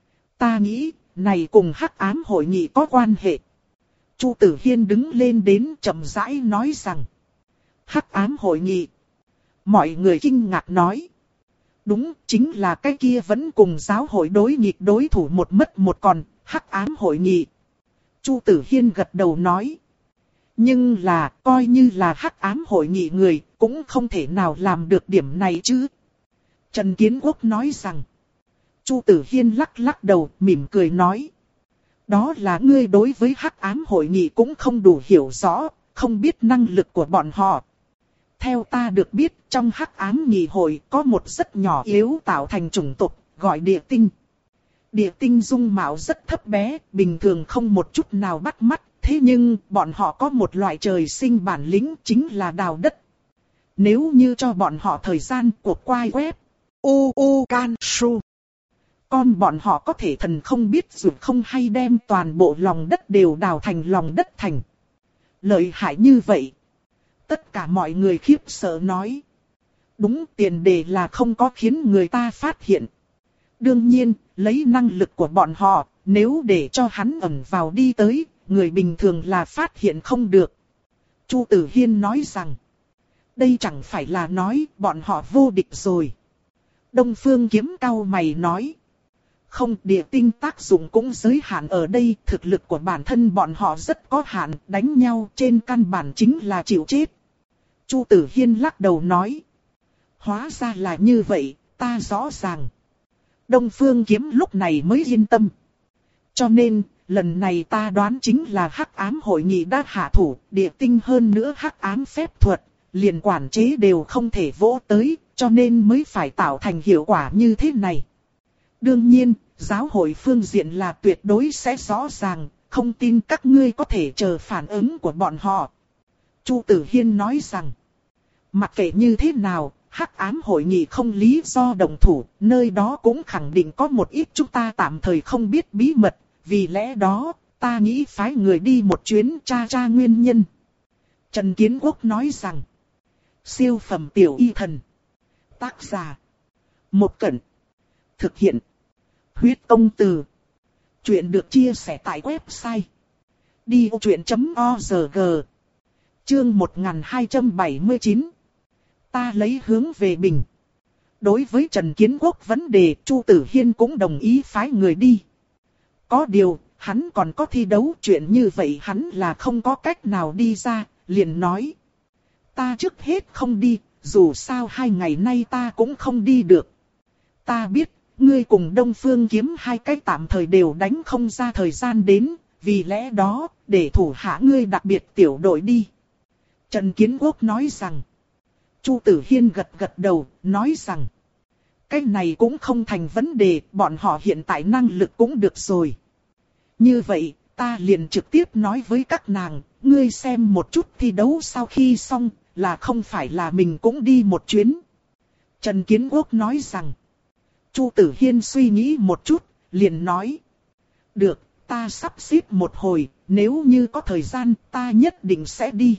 A: Ta nghĩ, này cùng hắc ám hội nghị có quan hệ. Chu Tử Hiên đứng lên đến chậm rãi nói rằng, hắc ám hội nghị. Mọi người kinh ngạc nói, đúng, chính là cái kia vẫn cùng giáo hội đối nghịch đối thủ một mất một còn, hắc ám hội nghị. Chu Tử Hiên gật đầu nói, nhưng là, coi như là hắc ám hội nghị người, cũng không thể nào làm được điểm này chứ. Trần Kiến Quốc nói rằng, Chu Tử Hiên lắc lắc đầu, mỉm cười nói, đó là ngươi đối với hắc ám hội nghị cũng không đủ hiểu rõ, không biết năng lực của bọn họ. Theo ta được biết, trong hắc ám nghị hội có một rất nhỏ yếu tạo thành chủng tộc, gọi địa tinh. Địa tinh dung mạo rất thấp bé, bình thường không một chút nào bắt mắt, thế nhưng bọn họ có một loại trời sinh bản lĩnh chính là đào đất. Nếu như cho bọn họ thời gian cuộc quay web, u u can su, con bọn họ có thể thần không biết dù không hay đem toàn bộ lòng đất đều đào thành lòng đất thành. Lợi hại như vậy. Tất cả mọi người khiếp sợ nói. Đúng, tiền đề là không có khiến người ta phát hiện. Đương nhiên, lấy năng lực của bọn họ, nếu để cho hắn ẩn vào đi tới, người bình thường là phát hiện không được. Chu Tử Hiên nói rằng, đây chẳng phải là nói bọn họ vô địch rồi. Đông Phương Kiếm cau mày nói, không, địa tinh tác dụng cũng giới hạn ở đây, thực lực của bản thân bọn họ rất có hạn, đánh nhau trên căn bản chính là chịu chết. Chu Tử Hiên lắc đầu nói, hóa ra là như vậy, ta rõ ràng. Đông Phương Kiếm lúc này mới yên tâm. Cho nên, lần này ta đoán chính là hắc ám hội nghị đã hạ thủ, địa tinh hơn nữa hắc ám phép thuật, liền quản chế đều không thể vỗ tới, cho nên mới phải tạo thành hiệu quả như thế này. Đương nhiên, giáo hội phương diện là tuyệt đối sẽ rõ ràng, không tin các ngươi có thể chờ phản ứng của bọn họ. Chu Tử Hiên nói rằng, mặc kệ như thế nào, hắc ám hội nghị không lý do động thủ, nơi đó cũng khẳng định có một ít chúng ta tạm thời không biết bí mật, vì lẽ đó, ta nghĩ phái người đi một chuyến tra tra nguyên nhân. Trần Kiến Quốc nói rằng, siêu phẩm tiểu y thần, tác giả, Một Cẩn, thực hiện, huyết công từ. Chuyện được chia sẻ tại website đi ô chuyện chấm org. Chương một nghìn hai trăm bảy mươi chín. Ta lấy hướng về bình. Đối với Trần Kiến Quốc vấn đề, Chu Tử Hiên cũng đồng ý phái người đi. Có điều, hắn còn có thi đấu, chuyện như vậy hắn là không có cách nào đi ra, liền nói. Ta trước hết không đi, dù sao hai ngày nay ta cũng không đi được. Ta biết, ngươi cùng Đông Phương Kiếm hai cái tạm thời đều đánh không ra thời gian đến, vì lẽ đó, để thủ hạ ngươi đặc biệt tiểu đội đi. Trần Kiến Quốc nói rằng. Chu Tử Hiên gật gật đầu, nói rằng. Cái này cũng không thành vấn đề, bọn họ hiện tại năng lực cũng được rồi. Như vậy, ta liền trực tiếp nói với các nàng, ngươi xem một chút thi đấu sau khi xong, là không phải là mình cũng đi một chuyến. Trần Kiến Quốc nói rằng. Chu Tử Hiên suy nghĩ một chút, liền nói. Được, ta sắp xếp một hồi, nếu như có thời gian, ta nhất định sẽ đi.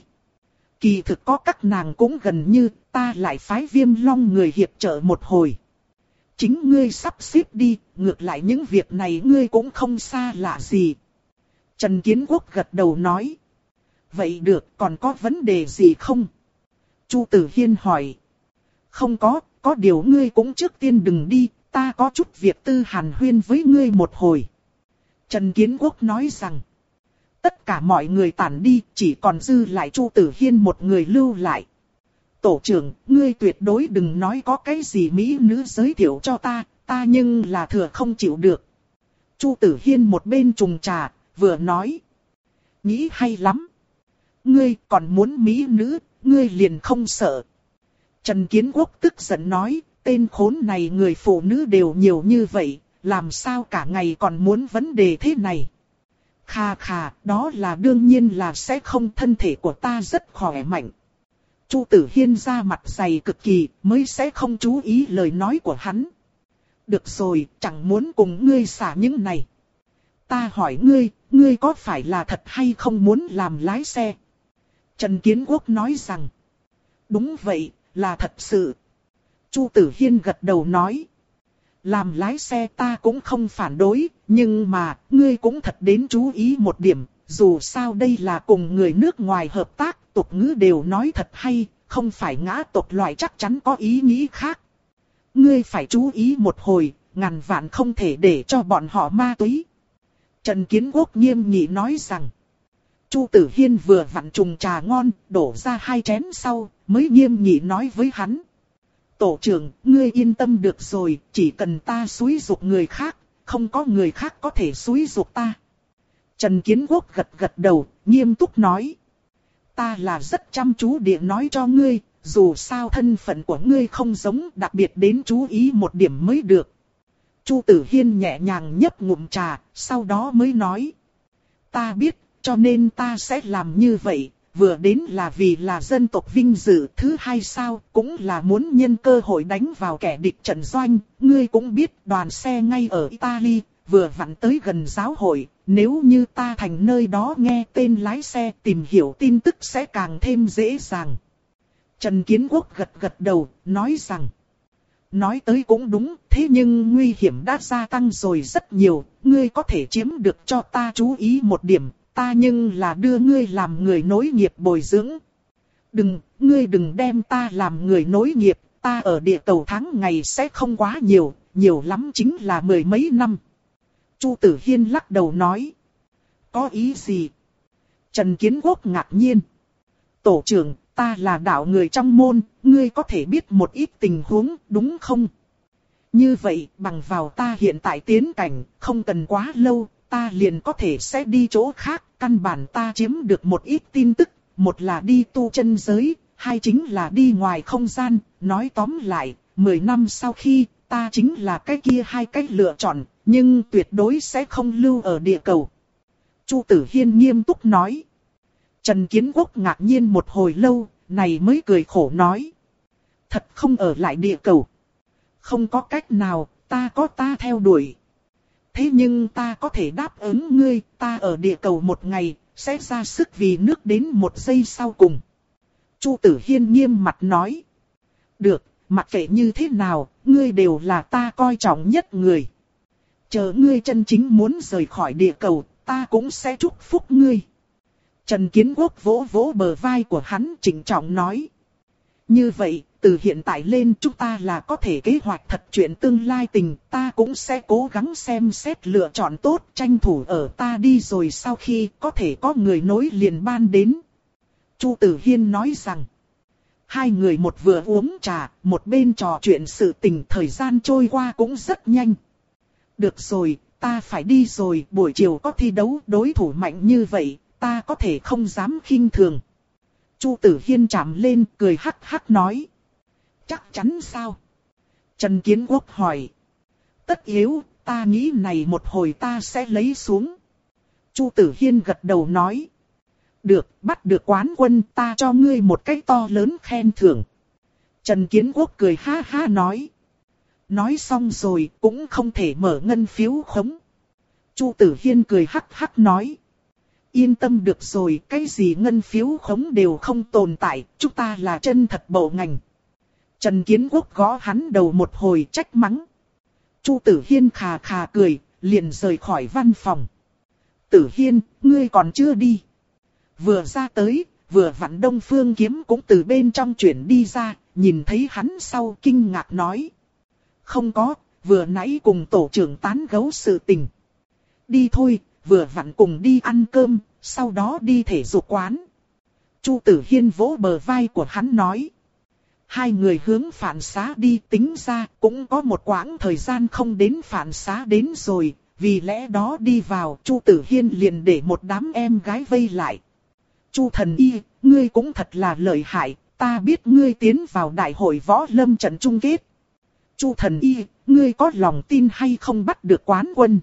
A: Kỳ thực có các nàng cũng gần như, ta lại phái Viêm Long người hiệp trợ một hồi. Chính ngươi sắp xếp đi, ngược lại những việc này ngươi cũng không xa lạ gì. Trần Kiến Quốc gật đầu nói. Vậy được, còn có vấn đề gì không? Chu Tử Hiên hỏi. Không có, có điều ngươi cũng trước tiên đừng đi, ta có chút việc tư hàn huyên với ngươi một hồi. Trần Kiến Quốc nói rằng. Tất cả mọi người tản đi, chỉ còn dư lại Chu Tử Hiên một người lưu lại. Tổ trưởng, ngươi tuyệt đối đừng nói có cái gì mỹ nữ giới thiệu cho ta, ta nhưng là thừa không chịu được. Chu Tử Hiên một bên trùng trà, vừa nói. Nghĩ hay lắm. Ngươi còn muốn mỹ nữ, ngươi liền không sợ. Trần Kiến Quốc tức giận nói, tên khốn này người phụ nữ đều nhiều như vậy, làm sao cả ngày còn muốn vấn đề thế này. Khà khà, đó là đương nhiên là sẽ không, thân thể của ta rất khỏe mạnh. Chu Tử Hiên ra mặt dày cực kỳ, mới sẽ không chú ý lời nói của hắn. Được rồi, chẳng muốn cùng ngươi xả những này. Ta hỏi ngươi, ngươi có phải là thật hay không muốn làm lái xe? Trần Kiến Quốc nói rằng, đúng vậy, là thật sự. Chu Tử Hiên gật đầu nói, làm lái xe ta cũng không phản đối, nhưng mà, ngươi cũng thật đến chú ý một điểm, dù sao đây là cùng người nước ngoài hợp tác, tục ngữ đều nói thật hay, không phải ngã tộc loại chắc chắn có ý nghĩ khác. Ngươi phải chú ý một hồi, ngàn vạn không thể để cho bọn họ ma túy. Trần Kiến Quốc nghiêm nghị nói rằng, Chu Tử Hiên vừa vặn trùng trà ngon, đổ ra hai chén sau, mới nghiêm nghị nói với hắn. Tổ trưởng, ngươi yên tâm được rồi, chỉ cần ta xúi giục người khác, không có người khác có thể xúi giục ta. Trần Kiến Quốc gật gật đầu, nghiêm túc nói. Ta là rất chăm chú địa nói cho ngươi, dù sao thân phận của ngươi không giống, đặc biệt đến chú ý một điểm mới được. Chu Tử Hiên nhẹ nhàng nhấp ngụm trà, sau đó mới nói. Ta biết, cho nên ta sẽ làm như vậy. Vừa đến là vì là dân tộc vinh dự, thứ hai sao cũng là muốn nhân cơ hội đánh vào kẻ địch trận doanh. Ngươi cũng biết đoàn xe ngay ở Italy, vừa vặn tới gần giáo hội, nếu như ta thành nơi đó nghe tên lái xe tìm hiểu tin tức sẽ càng thêm dễ dàng. Trần Kiến Quốc gật gật đầu, nói rằng, nói tới cũng đúng, thế nhưng nguy hiểm đã gia tăng rồi rất nhiều, ngươi có thể chiếm được cho ta chú ý một điểm. Ta nhưng là đưa ngươi làm người nối nghiệp bồi dưỡng. Đừng, ngươi đừng đem ta làm người nối nghiệp, ta ở địa cầu tháng ngày sẽ không quá nhiều, nhiều lắm chính là mười mấy năm. Chu Tử Hiên lắc đầu nói. Có ý gì? Trần Kiến Quốc ngạc nhiên. Tổ trưởng, ta là đạo người trong môn, ngươi có thể biết một ít tình huống, đúng không? Như vậy, bằng vào ta hiện tại tiến cảnh, không cần quá lâu. Ta liền có thể sẽ đi chỗ khác, căn bản ta chiếm được một ít tin tức, một là đi tu chân giới, hai chính là đi ngoài không gian, nói tóm lại, mười năm sau khi, ta chính là cái kia hai cách lựa chọn, nhưng tuyệt đối sẽ không lưu ở địa cầu. Chu Tử Hiên nghiêm túc nói. Trần Kiến Quốc ngạc nhiên một hồi lâu, này mới cười khổ nói. Thật không ở lại địa cầu. Không có cách nào, ta có ta theo đuổi. Thế nhưng ta có thể đáp ứng ngươi, ta ở địa cầu một ngày, sẽ ra sức vì nước đến một giây sau cùng. Chu Tử Hiên nghiêm mặt nói. Được, mặc kệ như thế nào, ngươi đều là ta coi trọng nhất người. Chờ ngươi chân chính muốn rời khỏi địa cầu, ta cũng sẽ chúc phúc ngươi. Trần Kiến Quốc vỗ vỗ bờ vai của hắn trịnh trọng nói. Như vậy, từ hiện tại lên chúng ta là có thể kế hoạch thật chuyện tương lai tình, ta cũng sẽ cố gắng xem xét lựa chọn tốt, tranh thủ ở ta đi rồi sau khi có thể có người nối liền ban đến. Chu Tử Hiên nói rằng, hai người một vừa uống trà, một bên trò chuyện sự tình, thời gian trôi qua cũng rất nhanh. Được rồi, ta phải đi rồi, buổi chiều có thi đấu, đối thủ mạnh như vậy, ta có thể không dám khinh thường. Chu Tử Hiên chạm lên, cười hắc hắc nói. Chắc chắn sao? Trần Kiến Quốc hỏi. Tất yếu, ta nghĩ này một hồi ta sẽ lấy xuống. Chu Tử Hiên gật đầu nói. Được, bắt được quán quân, ta cho ngươi một cái to lớn khen thưởng. Trần Kiến Quốc cười ha ha nói. Nói xong rồi, cũng không thể mở ngân phiếu khống. Chu Tử Hiên cười hắc hắc nói. Yên tâm được rồi, cái gì ngân phiếu khống đều không tồn tại, chúng ta là chân thật bộ ngành. Trần Kiến Quốc gõ hắn đầu một hồi trách mắng. Chu Tử Hiên khà khà cười, liền rời khỏi văn phòng. Tử Hiên, ngươi còn chưa đi. Vừa ra tới, vừa vặn Đông Phương Kiếm cũng từ bên trong chuyển đi ra, nhìn thấy hắn sau kinh ngạc nói. Không có, vừa nãy cùng tổ trưởng tán gẫu sự tình. Đi thôi, vừa vặn cùng đi ăn cơm, sau đó đi thể dục quán. Chu Tử Hiên vỗ bờ vai của hắn nói. Hai người hướng phản xá đi, tính ra cũng có một quãng thời gian không đến phản xá đến rồi, vì lẽ đó đi vào Chu Tử Hiên liền để một đám em gái vây lại. Chu thần y, ngươi cũng thật là lợi hại, ta biết ngươi tiến vào đại hội võ lâm trận chung kết. Chu thần y, ngươi có lòng tin hay không bắt được quán quân?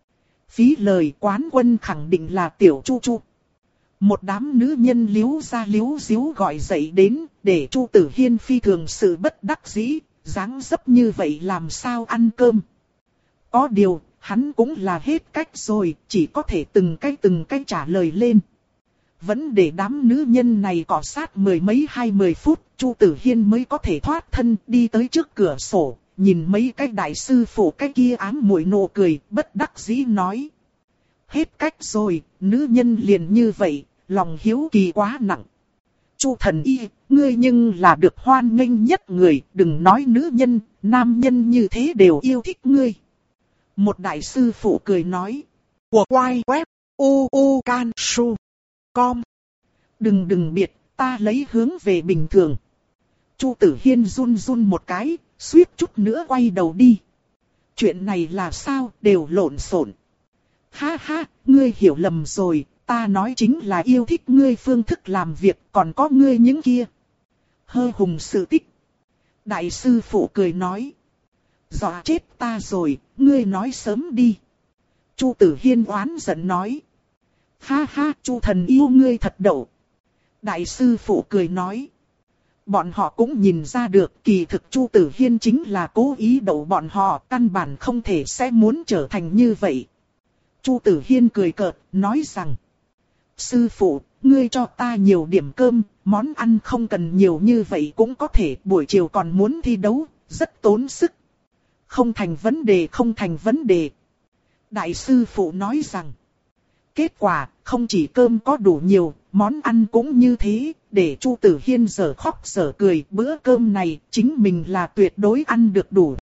A: Phí lời, quán quân khẳng định là tiểu Chu Chu. Một đám nữ nhân liếu ra liếu díu gọi dậy đến, để Chu Tử Hiên phi thường sự bất đắc dĩ, dáng dấp như vậy làm sao ăn cơm. Có điều, hắn cũng là hết cách rồi, chỉ có thể từng cái từng cái trả lời lên. Vẫn để đám nữ nhân này cọ sát mười mấy hai mươi phút, Chu Tử Hiên mới có thể thoát thân đi tới trước cửa sổ, nhìn mấy cái đại sư phụ cái kia ám muội nụ cười, bất đắc dĩ nói. Hết cách rồi, nữ nhân liền như vậy, lòng hiếu kỳ quá nặng. Chu thần y, ngươi nhưng là được hoan nghênh nhất người, đừng nói nữ nhân, nam nhân như thế đều yêu thích ngươi. Một đại sư phụ cười nói. Của quay web, u u can su com. Đừng đừng biệt, ta lấy hướng về bình thường. Chu Tử Hiên run run một cái, suýt chút nữa quay đầu đi. Chuyện này là sao, đều lộn xộn. Ha ha, ngươi hiểu lầm rồi, ta nói chính là yêu thích ngươi phương thức làm việc, còn có ngươi những kia. Hơ hùng sự tích. Đại sư phụ cười nói. Dọa chết ta rồi, ngươi nói sớm đi. Chu Tử Hiên oán giận nói. Ha ha, Chu thần yêu ngươi thật đậu. Đại sư phụ cười nói. Bọn họ cũng nhìn ra được kỳ thực Chu Tử Hiên chính là cố ý đậu bọn họ, căn bản không thể sẽ muốn trở thành như vậy. Chu Tử Hiên cười cợt, nói rằng. Sư phụ, ngươi cho ta nhiều điểm cơm, món ăn không cần nhiều như vậy cũng có thể, buổi chiều còn muốn thi đấu, rất tốn sức. Không thành vấn đề, không thành vấn đề. Đại sư phụ nói rằng. Kết quả, không chỉ cơm có đủ nhiều, món ăn cũng như thế, để Chu Tử Hiên giờ khóc giờ cười, bữa cơm này chính mình là tuyệt đối ăn được đủ.